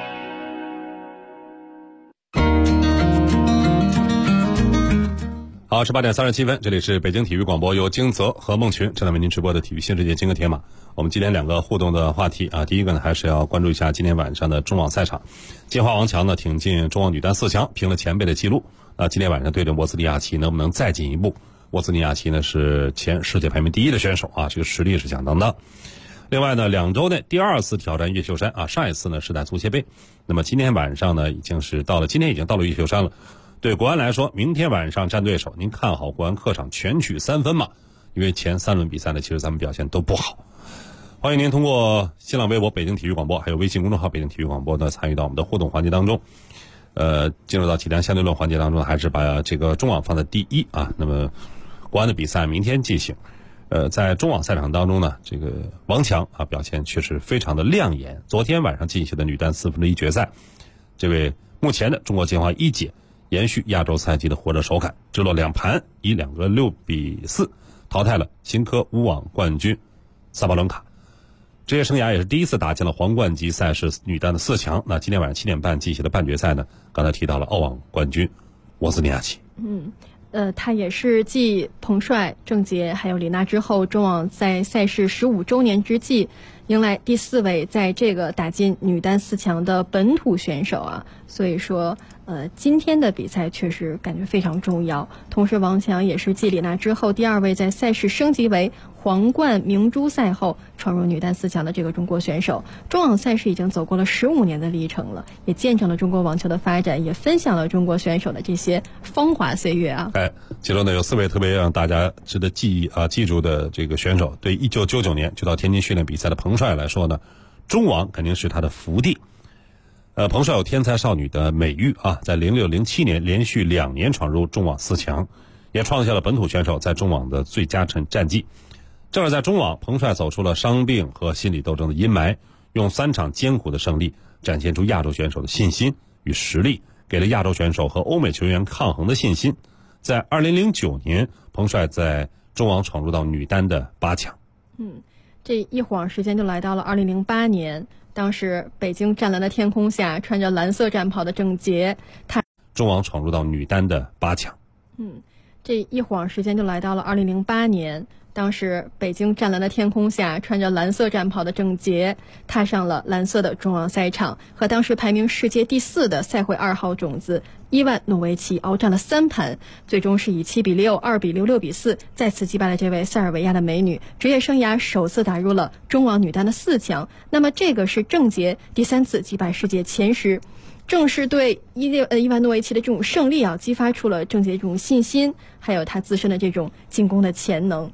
好，18点37分，这里是北京体育广播，由京泽和孟群正在为您直播的体育新世界金戈铁马。我们今天两个互动的话题啊，第一个呢还是要关注一下今天晚上的中网赛场，金花王强呢挺进中网女单4强，平了前辈的记录。今天晚上对阵沃兹尼亚奇能不能再进一步？沃兹尼亚奇呢是前世界排名第1的选手啊，这个实力是响当当。另外呢，2周内第2次挑战越秀山啊，上一次呢是在足协杯，那么今天晚上呢今天已经到了越秀山了。对国安来说，明天晚上战对手，您看好国安客场全取3分吗？因为前3轮比赛呢，其实咱们表现都不好。欢迎您通过新浪微博北京体育广播，还有微信公众号北京体育广播呢，参与到我们的互动环节当中。进入到体坛相对论环节当中，还是把这个中网放在第一啊。那么国安的比赛明天进行。在中网赛场当中呢，这个王强啊表现确实非常的亮眼。昨天晚上进行的女单1/4决赛，这位目前的中国金花一姐延续亚洲赛季的火热手感，直落2盘，以2个6比4淘汰了新科无网冠军萨巴伦卡。职业生涯也是第一次打进了皇冠级赛事女单的4强。那今天晚上7点半进行的半决赛呢，刚才提到了澳网冠军沃兹尼亚奇。 他也是继彭帅、郑洁还有李娜之后，中网在赛事15周年之际，迎来第4位在这个打进女单4强的本土选手啊。所以说今天的比赛确实感觉非常重要。同时王强也是继李娜之后第2位在赛事升级为皇冠明珠赛后闯入女单4强的这个中国选手。中网赛事已经走过了15年的历程了，也见证了中国网球的发展，也分享了中国选手的这些风华岁月啊。 其中呢有4位特别让大家值得记住的这个选手。对1999年就到天津训练比赛的彭帅来说呢，中网肯定是他的福地。彭帅有天才少女的美誉啊，在06、07年连续2年闯入中网4强，也创下了本土选手在中网的最佳战绩。正是在中网，彭帅走出了伤病和心理斗争的阴霾，用3场艰苦的胜利展现出亚洲选手的信心与实力，给了亚洲选手和欧美球员抗衡的信心。在2009年，彭帅在中网闯入到女单的8强。 这一晃时间就来到了2008年，当时北京湛蓝的天空下，穿着蓝色战袍的郑洁，她中网闯入到女单的8强。 这一晃时间就来到了2008年，当时北京湛蓝的天空下，穿着蓝色战袍的郑洁踏上了蓝色的中网赛场，和当时排名世界第4的赛会2号种子伊万诺维奇鏖战了3盘，最终是以7比6、2比6、6比4再次击败了这位塞尔维亚的美女，职业生涯首次打入了中网女单的4强。那么这个是郑洁第3次击败世界前10。正是对伊万诺维奇的这种胜利激发出了郑洁这种信心，还有他自身的这种进攻的潜能。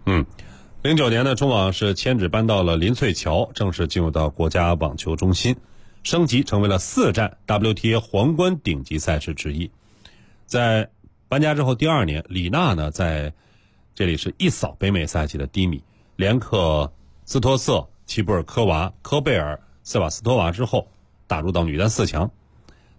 09年的中网是迁址搬到了林翠桥，正式进入到国家网球中心，升级成为了4站 WTA 皇冠顶级赛事之一。在搬家之后第2年，李娜呢在这里是一扫北美赛季的低迷，连克斯托瑟、齐布尔科娃、科贝尔、塞瓦斯托娃之后，打入到女单4强。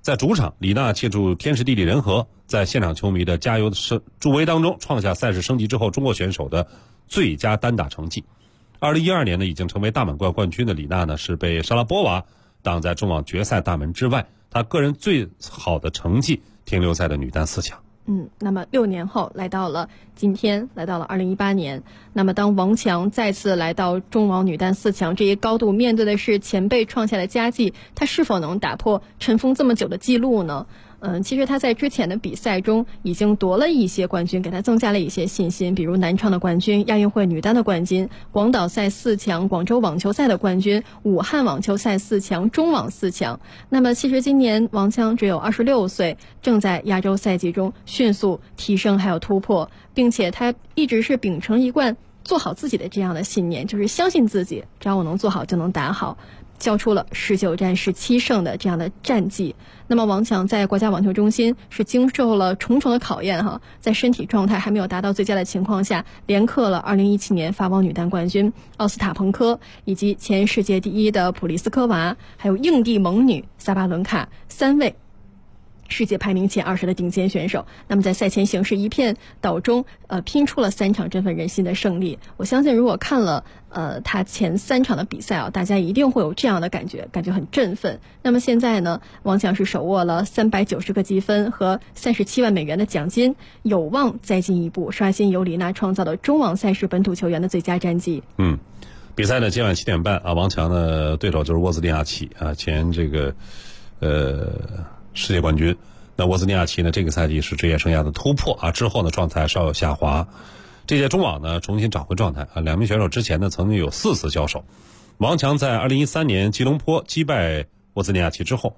在主场，李娜借助天时地利人和，在现场球迷的加油助威当中，创下赛事升级之后中国选手的最佳单打成绩。2012年呢，已经成为大满贯冠军的李娜呢，是被莎拉波娃挡在中网决赛大门之外。她个人最好的成绩停留在了女单4强。 那么6年后来到了今天，来到了2018年。那么当王强再次来到中网女单4强这一高度，面对的是前辈创下的佳绩，她是否能打破尘封这么久的记录呢？其实她在之前的比赛中已经夺了一些冠军，给她增加了一些信心，比如南昌的冠军、亚运会女单的冠军、广岛赛4强、广州网球赛的冠军、武汉网球赛4强、中网4强。那么其实今年王强只有26岁，正在亚洲赛季中迅速提升还有突破，并且他一直是秉承一贯做好自己的这样的信念，就是相信自己，只要我能做好就能打好，交出了19战17胜的这样的战绩。那么王强在国家网球中心是经受了重重的考验在身体状态还没有达到最佳的情况下，连克了2017年法网女单冠军奥斯塔彭科，以及前世界第1的普利斯科娃，还有硬地猛女萨巴伦卡3位世界排名前20的顶尖选手。那么在赛前形势一片倒中，拼出了3场振奋人心的胜利。我相信如果看了他前3场的比赛大家一定会有这样的感觉很振奋。那么现在呢，王强是手握了390个积分和37万美元的奖金，有望再进一步刷新由李娜创造的中网赛事本土球员的最佳战绩。 比赛呢今晚7点半王强的对手就是沃兹尼亚奇前这个世界冠军。那沃兹尼亚奇呢，这个赛季是职业生涯的突破之后呢状态稍有下滑。这届中网呢重新找回状态两名选手之前呢曾经有4次交手。王强在2013年吉隆坡击败沃兹尼亚奇之后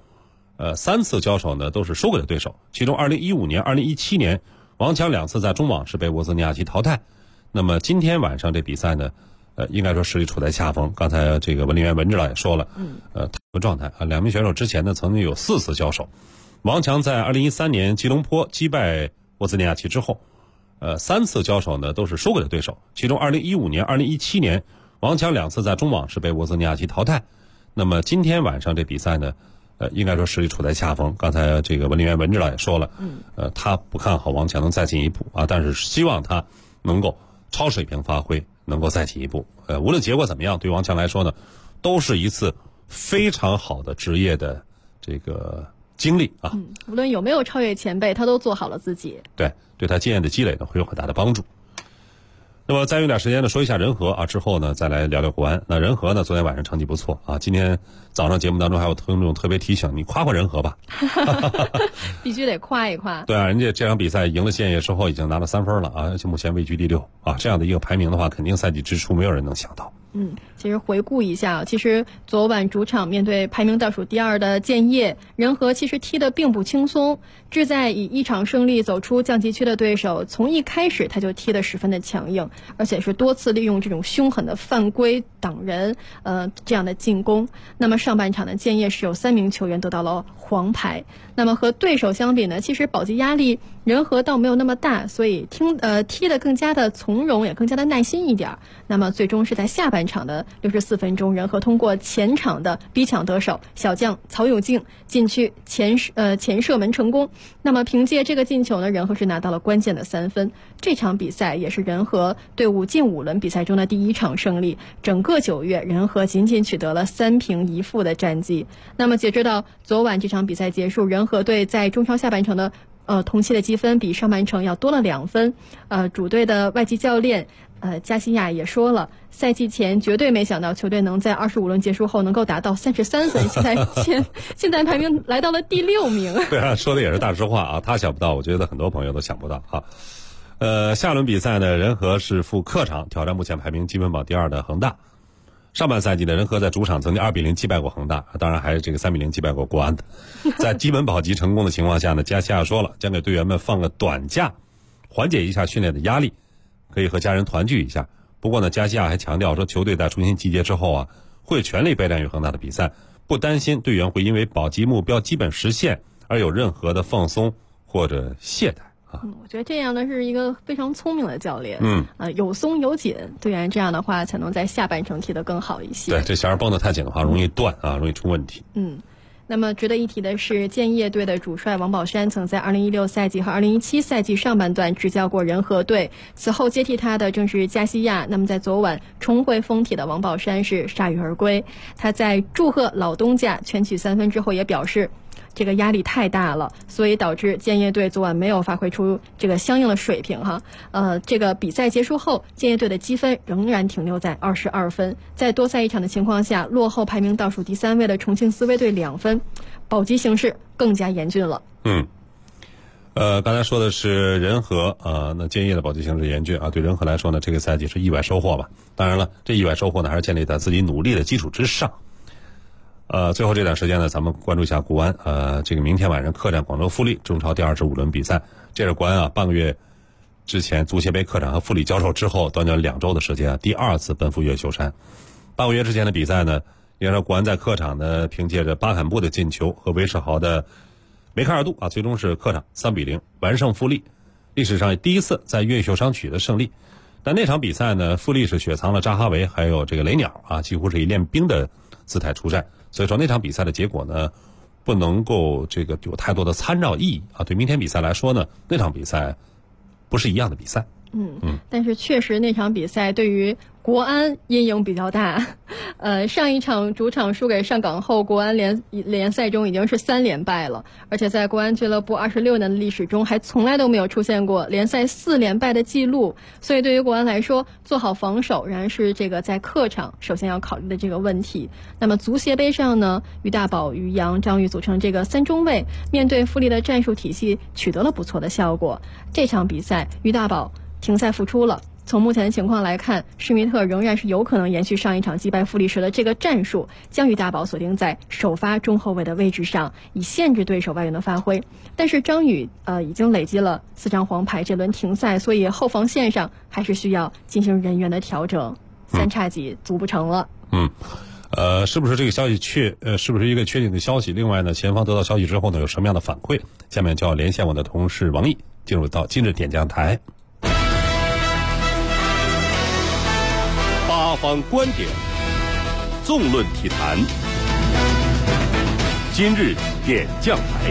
3次交手呢都是输给了对手，其中2015年、2017年王强2次在中网是被沃兹尼亚奇淘汰。那么今天晚上这比赛呢应该说实力处在下风。刚才这个文林员文指导也说了状态两名选手之前呢曾经有4次交手。王强在2013年吉隆坡击败沃兹尼亚奇之后3次交手呢都是输给了对手，其中2015年、2017年王强2次在中网是被沃兹尼亚奇淘汰。那么今天晚上这比赛呢应该说实力处在下风。刚才这个文林员文指导也说了他不看好王强能再进一步但是希望他能够超水平发挥，能够再进一步。无论结果怎么样，对王强来说呢都是一次非常好的职业的这个经历无论有没有超越前辈，他都做好了自己。 对他经验的积累呢会有很大的帮助。那么再用点时间呢说一下人和之后呢再来聊聊国安。那人和呢昨天晚上成绩不错今天早上节目当中还有听众特别提醒你夸人和吧必须得夸一夸。 对人家这场比赛赢了建业之后已经拿了3分了而且目前位居第6这样的一个排名的话，肯定赛季之初没有人能想到。 其实回顾一下，其实昨晚主场面对排名倒数第2的建业，人和其实踢得并不轻松，志在以1场胜利走出降级区的对手，从一开始他就踢得十分的强硬，而且是多次利用这种凶狠的犯规挡人这样的进攻。那么上半场的建业是有3名球员得到了黄牌。那么和对手相比呢，其实保级压力人和倒没有那么大，所以踢得更加的从容，也更加的耐心一点。那么最终是在下半场的64分钟，人和通过前场的逼抢得手，小将曹永静禁区前射门成功。那么凭借这个进球呢，人和是拿到了关键的3分。这场比赛也是人和队伍近5轮比赛中的第1场胜利。整个9月，人和仅仅取得了3平1负的战绩。那么截止到昨晚这场比赛结束，人和队在中超下半程的同期的积分比上半程要多了2分。主队的外籍教练加西亚也说了，赛季前绝对没想到球队能在25轮结束后能够达到33分，现在排名来到了第6名。 对说的也是大实话他想不到，我觉得很多朋友都想不到下轮比赛呢，人和是赴客场挑战目前排名积分榜第2的恒大。上半赛季的人和在主场曾经2比0击败过恒大，当然还是这个3比0击败过国安的。在基本保级成功的情况下呢，加西亚说了，将给队员们放个短假，缓解一下训练的压力，可以和家人团聚一下。不过呢，加西亚还强调说，球队在重新集结之后会全力备战与恒大的比赛，不担心队员会因为保级目标基本实现而有任何的放松或者懈怠。 我觉得这样的是一个非常聪明的教练。有松有紧，队员这样的话才能在下半程踢得更好一些。 对，这弦绷得太紧的话容易断容易出问题。 那么值得一提的是，建业队的主帅王宝山曾在2016赛季和2017赛季上半段执教过人和队，此后接替他的正是加西亚。那么在昨晚重回锋体的王宝山是铩羽而归。他在祝贺老东家全取3分之后也表示，这个压力太大了，所以导致建业队昨晚没有发挥出这个相应的水平哈。这个比赛结束后，建业队的积分仍然停留在22分，在多赛一场的情况下，落后排名倒数第3位的重庆斯威队2分，保级形势更加严峻了。 刚才说的是人和那建业的保级形势严峻啊。对人和来说呢，这个赛季是意外收获吧。当然了，这意外收获呢，还是建立在自己努力的基础之上。最后这段时间呢，咱们关注一下国安。这个明天晚上客战广州富力，中超第25轮比赛。这是国安啊，半个月之前足协杯客场和富力交手之后，短短2周的时间啊，第2次奔赴越秀山。半个月之前的比赛呢，应该说国安在客场呢，凭借着巴坎布的进球和韦世豪的梅开二度啊，最终是客场3-0完胜富力，历史上第一次在越秀山取得胜利。但那场比赛呢，富力是雪藏了扎哈维还有这个雷鸟啊，几乎是以练兵的姿态出战。所以说那场比赛的结果呢，不能够这个有太多的参照意义啊。对明天比赛来说呢，那场比赛不是一样的比赛。 但是确实那场比赛对于国安阴影比较大。上一场主场输给上港后，国安联赛中已经是3连败了，而且在国安俱乐部26年的历史中，还从来都没有出现过联赛4连败的记录。所以对于国安来说，做好防守仍然是这个在客场首先要考虑的这个问题。那么足协杯上呢，于大宝、于洋、张宇组成这个3中卫，面对富力的战术体系取得了不错的效果。这场比赛于大宝停赛复出了。从目前的情况来看，施密特仍然是有可能延续上一场击败富力时的这个战术，将于大宝锁定在首发中后卫的位置上，以限制对手外援的发挥。但是张宇已经累积了4张黄牌，这轮停赛，所以后防线上还是需要进行人员的调整。3叉戟组不成了。 是不是这个消息是不是一个确定的消息？另外呢，前方得到消息之后呢，有什么样的反馈？下面就要连线我的同事王毅，进入到今日点将台。 八方观点，纵论体坛。今日点将台。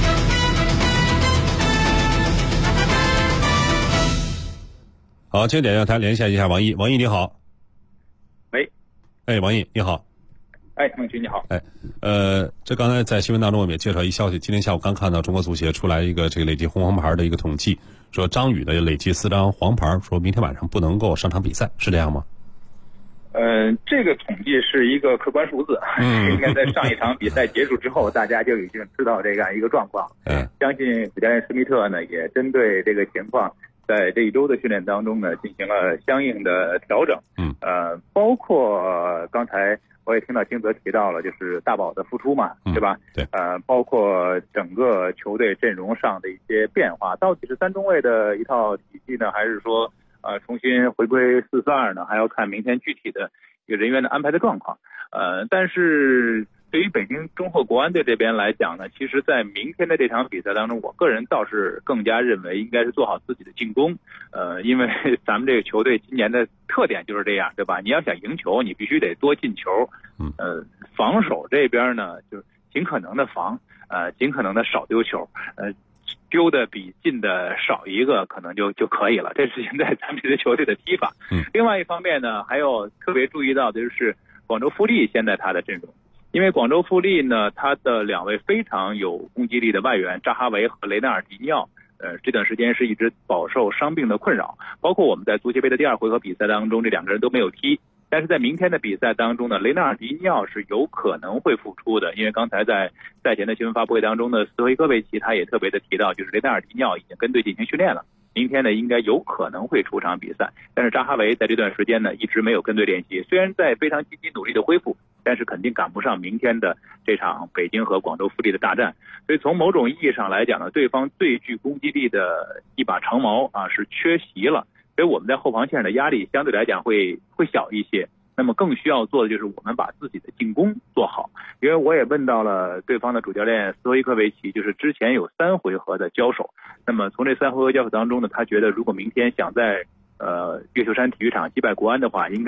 好，今日点将台连线一下王毅。王毅你好。 喂。 王毅你好。 孟局你好。 这刚才在新闻当中我们也介绍一消息，今天下午刚看到中国足协出来一个这个累计红黄牌的一个统计，说张宇的累计4张黄牌，说明天晚上不能够上场比赛，是这样吗？ 这个统计是一个客观数字，应该在上一场比赛结束之后，大家就已经知道这样一个状况。相信主教练施密特呢，也针对这个情况，在这一周的训练当中呢，进行了相应的调整。包括刚才我也听到金泽提到了，就是大宝的复出嘛，对吧？ 对。 包括整个球队阵容上的一些变化，到底是3中卫的一套体系呢，还是说重新回归4-4-2呢？还要看明天具体的一个人员的安排的状况。但是对于北京中赫国安队这边来讲呢，其实在明天的这场比赛当中，我个人倒是更加认为应该是做好自己的进攻。因为咱们这个球队今年的特点就是这样，对吧？你要想赢球，你必须得多进球。防守这边呢，就尽可能的防，尽可能的少丢球。丢的比进的少一个可能就可以了，这是现在咱们这支球队的踢法。另外一方面呢，还有特别注意到的就是广州富力现在他的阵容，因为广州富力呢，他的2位非常有攻击力的外援扎哈维和雷纳尔迪尼奥，这段时间是一直饱受伤病的困扰，包括我们在足协杯的第2回合比赛当中，这2个人都没有踢。但是在明天的比赛当中呢，雷纳尔迪尼奥是有可能会复出的，因为刚才在赛前的新闻发布会当中呢，斯托伊科维奇他也特别的提到，就是雷纳尔迪尼奥已经跟队进行训练了，明天呢应该有可能会出场比赛。但是扎哈维在这段时间呢一直没有跟队练习，虽然在非常积极努力的恢复，但是肯定赶不上明天的这场北京和广州富力的大战。所以从某种意义上来讲呢，对方最具攻击力的一把长矛是缺席了，所以我们在后防线上的压力相对来讲会小一些。那么更需要做的就是我们把自己的进攻做好，因为我也问到了对方的主教练斯托伊科维奇，就是之前有3回合的交手，那么从这3回合交手当中呢，他觉得如果明天想在越秀山体育场击败国安的话，应该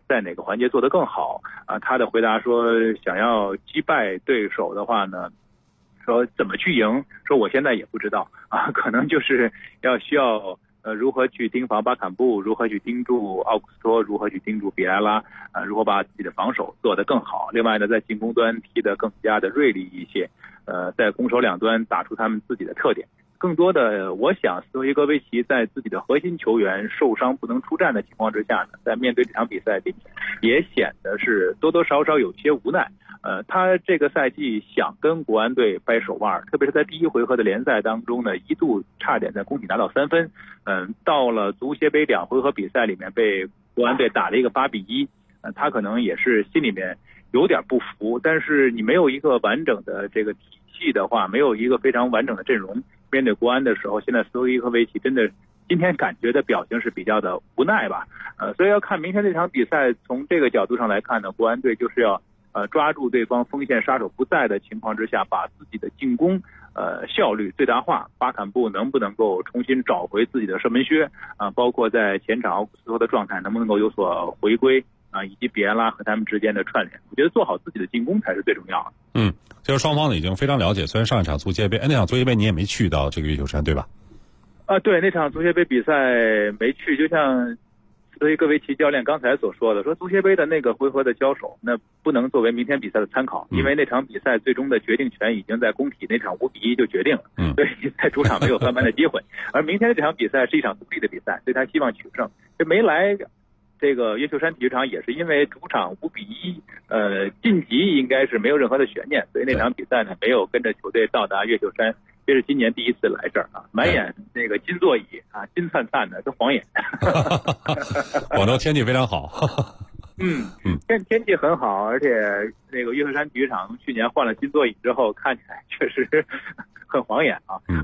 在哪个环节做得更好啊？他的回答说，想要击败对手的话呢，说怎么去赢，说我现在也不知道啊，可能就是需要如何去盯防巴坎布，如何去盯住奥古斯托，如何去盯住比埃拉如何把自己的防守做得更好。另外呢，在进攻端踢得更加的锐利一些，在攻守两端打出他们自己的特点。更多的，我想斯托伊戈维奇在自己的核心球员受伤不能出战的情况之下呢，在面对这场比赛里也显得是多多少少有些无奈。他这个赛季想跟国安队掰手腕，特别是在第一回合的联赛当中呢，一度差点在工体拿到3分。到了足协杯2回合比赛里面被国安队打了一个8-1，他可能也是心里面有点不服。但是你没有一个完整的这个体系的话，没有一个非常完整的阵容，面对国安的时候，现在斯托伊戈维奇真的今天感觉的表情是比较的无奈吧。所以要看明天这场比赛，从这个角度上来看呢，国安队就是要抓住对方锋线杀手不在的情况之下，把自己的进攻效率最大化。巴坎布能不能够重新找回自己的射门靴包括在前场奥古斯托的状态能不能够有所回归以及比埃拉和他们之间的串联，我觉得做好自己的进攻才是最重要的。 就是双方呢已经非常了解。虽然上一场足协杯，那场足协杯你也没去到这个月球山，对吧？ 对，那场足协杯比赛没去，就像斯托伊戈维奇教练刚才所说的，说足协杯的那个回合的交手，那不能作为明天比赛的参考，因为那场比赛最终的决定权已经在工体那场5-1就决定了，所以在主场没有翻盘的机会。而明天的这场比赛是一场独立的比赛，所以他希望取胜。这没来这个月球山体育场也是因为主场5-1，晋级应该是没有任何的悬念，所以那场比赛呢没有跟着球队到达月球山，这是今年第一次来这儿满眼那个金座椅金灿灿的，跟晃眼。 广州天气非常好。 天气很好，而且那个月球山体育场去年换了新座椅之后，看起来确实很晃眼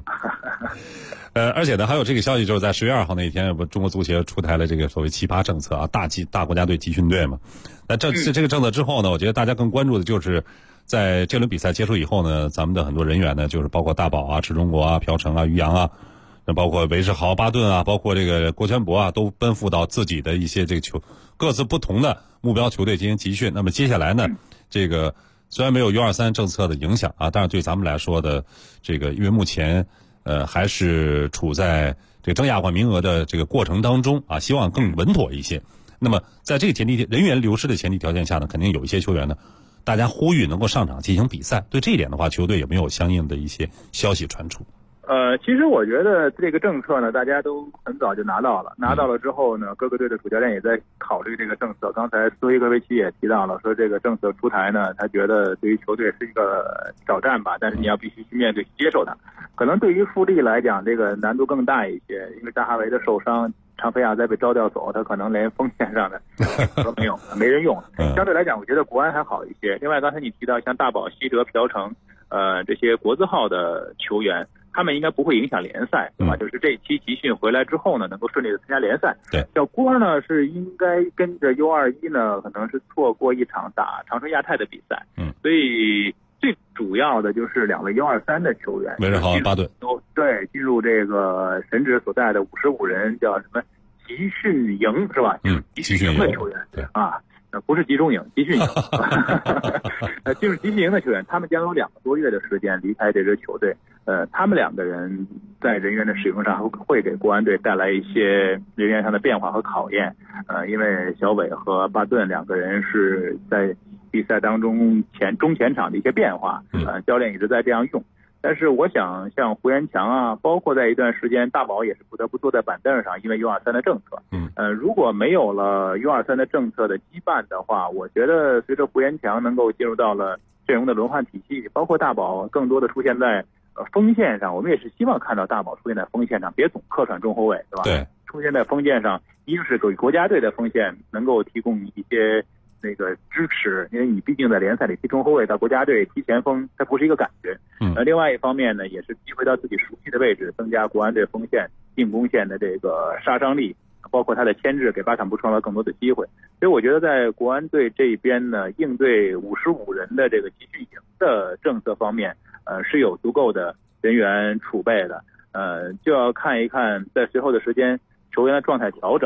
而且呢，还有这个消息，就是在10月2号那一天，中国足协出台了这个所谓奇葩政策大国家队集训队嘛。那这个政策之后呢，我觉得大家更关注的就是在这轮比赛结束以后呢，咱们的很多人员呢，就是包括大宝赤中国朴成于洋包括韦世豪、巴顿包括这个郭全博都奔赴到自己的一些这个各自不同的目标球队进行集训。那么接下来呢，这个虽然没有 U23 政策的影响但是对咱们来说的这个，因为目前还是处在这个争亚冠名额的这个过程当中希望更稳妥一些。那么在这个前提人员流失的前提条件下呢，肯定有一些球员呢，大家呼吁能够上场进行比赛。对这一点的话，球队有没有相应的一些消息传出？ 其实我觉得这个政策呢，大家都很早就拿到了之后呢，各个队的主教练也在考虑这个政策。刚才斯托伊戈维奇也提到了，说这个政策出台呢，他觉得对于球队是一个挑战吧，但是你要必须去面对、接受它。可能对于富力来讲，这个难度更大一些，因为扎哈维的受伤，常菲亚再被招调走，他可能连锋线上的都没有，没人用。相对来讲，我觉得国安还好一些。另外，刚才你提到像大宝、西哲、朴成，这些国字号的球员，他们应该不会影响联赛，对吧？就是这一期集训回来之后呢，能够顺利的参加联赛。 对， 小郭呢是应该跟着 U21呢，可能是错过一场打长春亚泰的比赛。所以最主要的就是2位 U23 的球员， 韦世豪、巴顿对进入这个神职所在的55人叫什么集训营是吧？集训营的球员， 对不是集中营，集训营。进入集训营的球员，他们将有2个多月的时间离开这支球队。他们2个人在人员的使用上会给国安队带来一些人员上的变化和考验。因为小伟和巴顿2个人是在比赛当中中前场的一些变化，教练一直在这样用。但是我想像胡元强包括在一段时间大宝也是不得不坐在板凳上，因为 U23 的政策。如果没有了 U23 的政策的羁绊的话，我觉得随着胡元强能够进入到了阵容的轮换体系，包括大宝更多的出现在锋线上，我们也是希望看到大宝出现在锋线上，别总客串中后卫，对吧？ 对， 出现在锋线上，一个是给国家队的锋线能够提供一些那个支持，因为你毕竟在联赛里踢中后卫，到国家队踢前锋，它不是一个感觉。另外一方面呢，也是踢回到自己熟悉的位置，增加国安队锋线进攻线的这个杀伤力，包括他的牵制，给巴坎布创造更多的机会。所以我觉得在国安队这一边呢，应对55人的这个集训营的政策方面，是有足够的人员储备的。就要看一看在随后的时间球员的状态调整。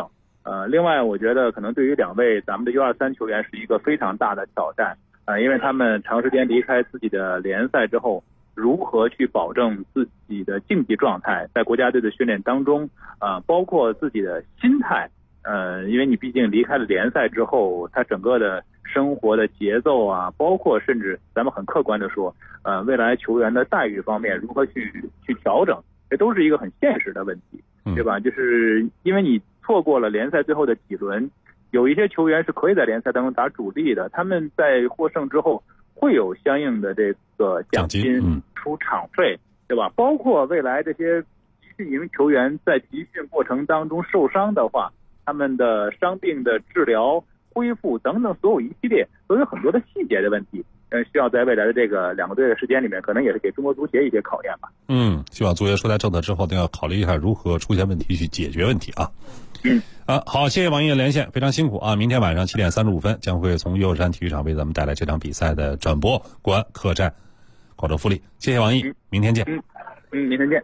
另外我觉得可能对于2位咱们的U23球员是一个非常大的挑战，因为他们长时间离开自己的联赛之后，如何去保证自己的竞技状态，在国家队的训练当中，包括自己的心态，因为你毕竟离开了联赛之后，他整个的生活的节奏啊，包括甚至咱们很客观的说，未来球员的待遇方面如何去调整，这都是一个很现实的问题，对吧？就是因为你错过了联赛最后的几轮，有一些球员是可以在联赛当中打主力的，他们在获胜之后会有相应的这个奖金、出场费，对吧？包括未来这些集训营球员在集训过程当中受伤的话，他们的伤病的治疗、恢复等等，所有一系列都有很多的细节的问题，需要在未来的这个2个队的时间里面，可能也是给中国足协一些考验吧。 希望足协出台政策之后，都要考虑一下如何出现问题去解决问题啊。好，谢谢王毅的连线，非常辛苦啊！明天晚上7点35分将会从右山体育场为咱们带来这场比赛的转播，国安客战广州富力。谢谢王毅，明天见。 明天见。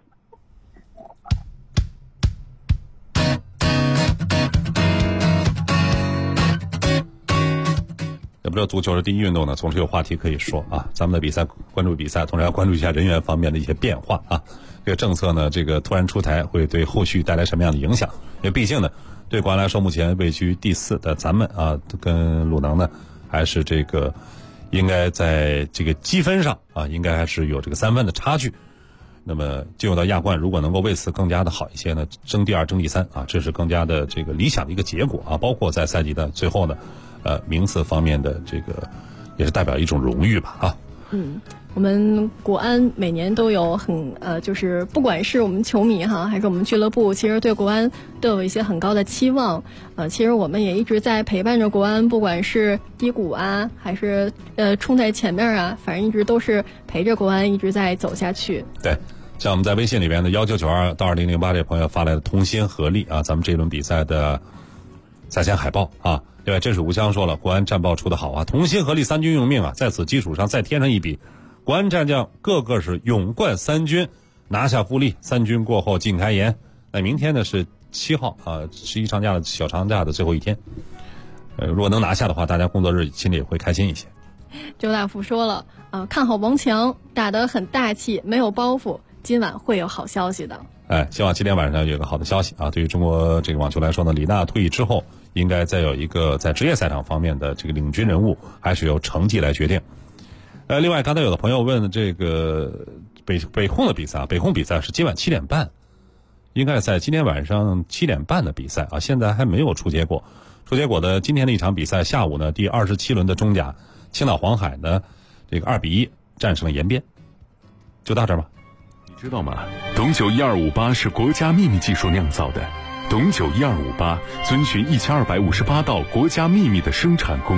也不知道足球是第一运动呢，总是有话题可以说啊。咱们的比赛关注比赛，同时要关注一下人员方面的一些变化啊。这个政策呢，这个突然出台会对后续带来什么样的影响？因为毕竟呢，对国安来说，目前位居第4的咱们啊，跟鲁能呢，还是这个应该在这个积分上啊，应该还是有这个3分的差距。那么进入到亚冠，如果能够为此更加的好一些呢，争第2、争第3啊，这是更加的这个理想的一个结果啊。包括在赛季的最后呢，名次方面的这个也是代表一种荣誉吧啊。 我们国安每年都有就是不管是我们球迷哈，还是我们俱乐部，其实对国安都有一些很高的期望。其实我们也一直在陪伴着国安，不管是低谷啊，还是冲在前面啊，反正一直都是陪着国安一直在走下去。 对， 像我们在微信里边的1992到2008这朋友发来的同心合力啊，咱们这轮比赛的赛前海报啊。另外，真水无香说了，国安战报出得好啊，同心合力，3军用命啊，在此基础上再添上一笔。国安战将个个是勇冠3军，拿下富力，3军过后尽开颜。那明天呢是7号啊，11长假的小长假的最后一天。如果能拿下的话，大家工作日心里也会开心一些。 周大福说了看好王强，打得很大气，没有包袱，今晚会有好消息的。 希望今天晚上有个好的消息啊！对于中国这个网球来说呢，李娜退役之后，应该再有一个在职业赛场方面的这个领军人物，还是由成绩来决定。另外，刚才有的朋友问这个北控的比赛，北控比赛是今晚7点半，应该是在今天晚上7点半的比赛啊，现在还没有出结果。出结果的今天的一场比赛，下午呢第27轮的中甲，青岛黄海呢这个2-1战胜了延边。就到这儿吧。 你知道吗？董酒1258是国家秘密技术酿造的，董酒1258遵循1258道国家秘密的生产工